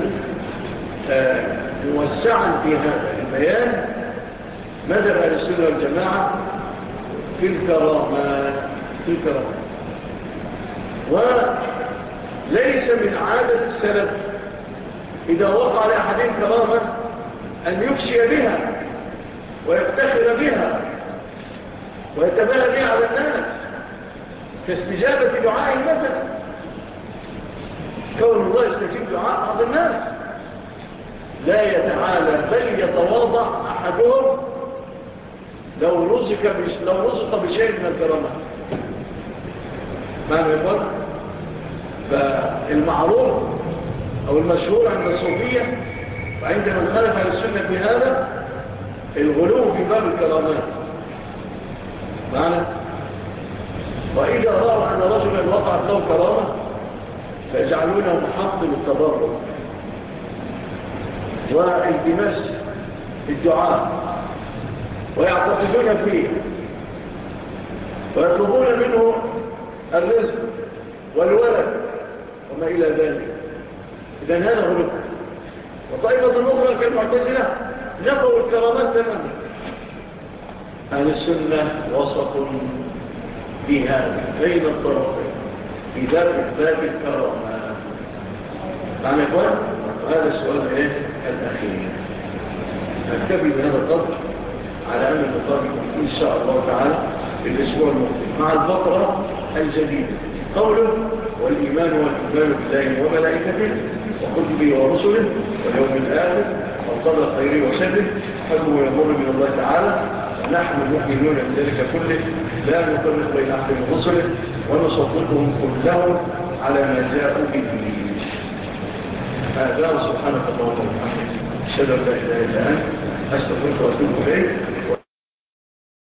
موسعا في هذا البيان مذهب أهل السنة والجماعة في الكرامات، وليس من عادة السلف إذا وقع لأحدهم كرامة أن يفشي بها ويفتخر بها ويتباهى بها على الناس كاستجابة دعاء مثلا، كون الله يستجيب دعاء بعض الناس، لا يتعالى بل يتواضع أحدهم لو رزق بشيء من الكرامات. معنى يقول فالمعروف أو المشهور عند الصوفية وعند من خالف على السنة في هذا الغلو في باب الكرامات. معنى وإذا رأوا أن رجلا وقعت له كرامة فيجعلونه محط للتضرر والتماس الدعاء ويعتقدون فيه ويطلبون منه الرزق والولد وما إلى ذلك. إذن هذا غلو. وطائفة الأخرى كالمعتزلة نفوا الكرامات تماما. أهل السنة وسط في هذا بين الطرفين في باب إثبات الكرامات. معنى إخوان وهذا السؤال الأخير. نكتفي بهذا القدر على أمل نطابق إن شاء الله تعالى في الأسبوع المقبل مع الفقرة الجديدة قوله والإيمان والإيمان بالله وملائكته وكتبه ورسله واليوم الآخر والقدر خيره وشره حكمه يمر من الله تعالى ونحن مؤمنون بذلك كله لا نفرق بين أحد من رسله ونصدقهم كلهم على ما جاءوا به. هذا سبحانك اللهم وبحمدك أشهد أن لا إله إلا أنت أستغفرك وأتوب إليك.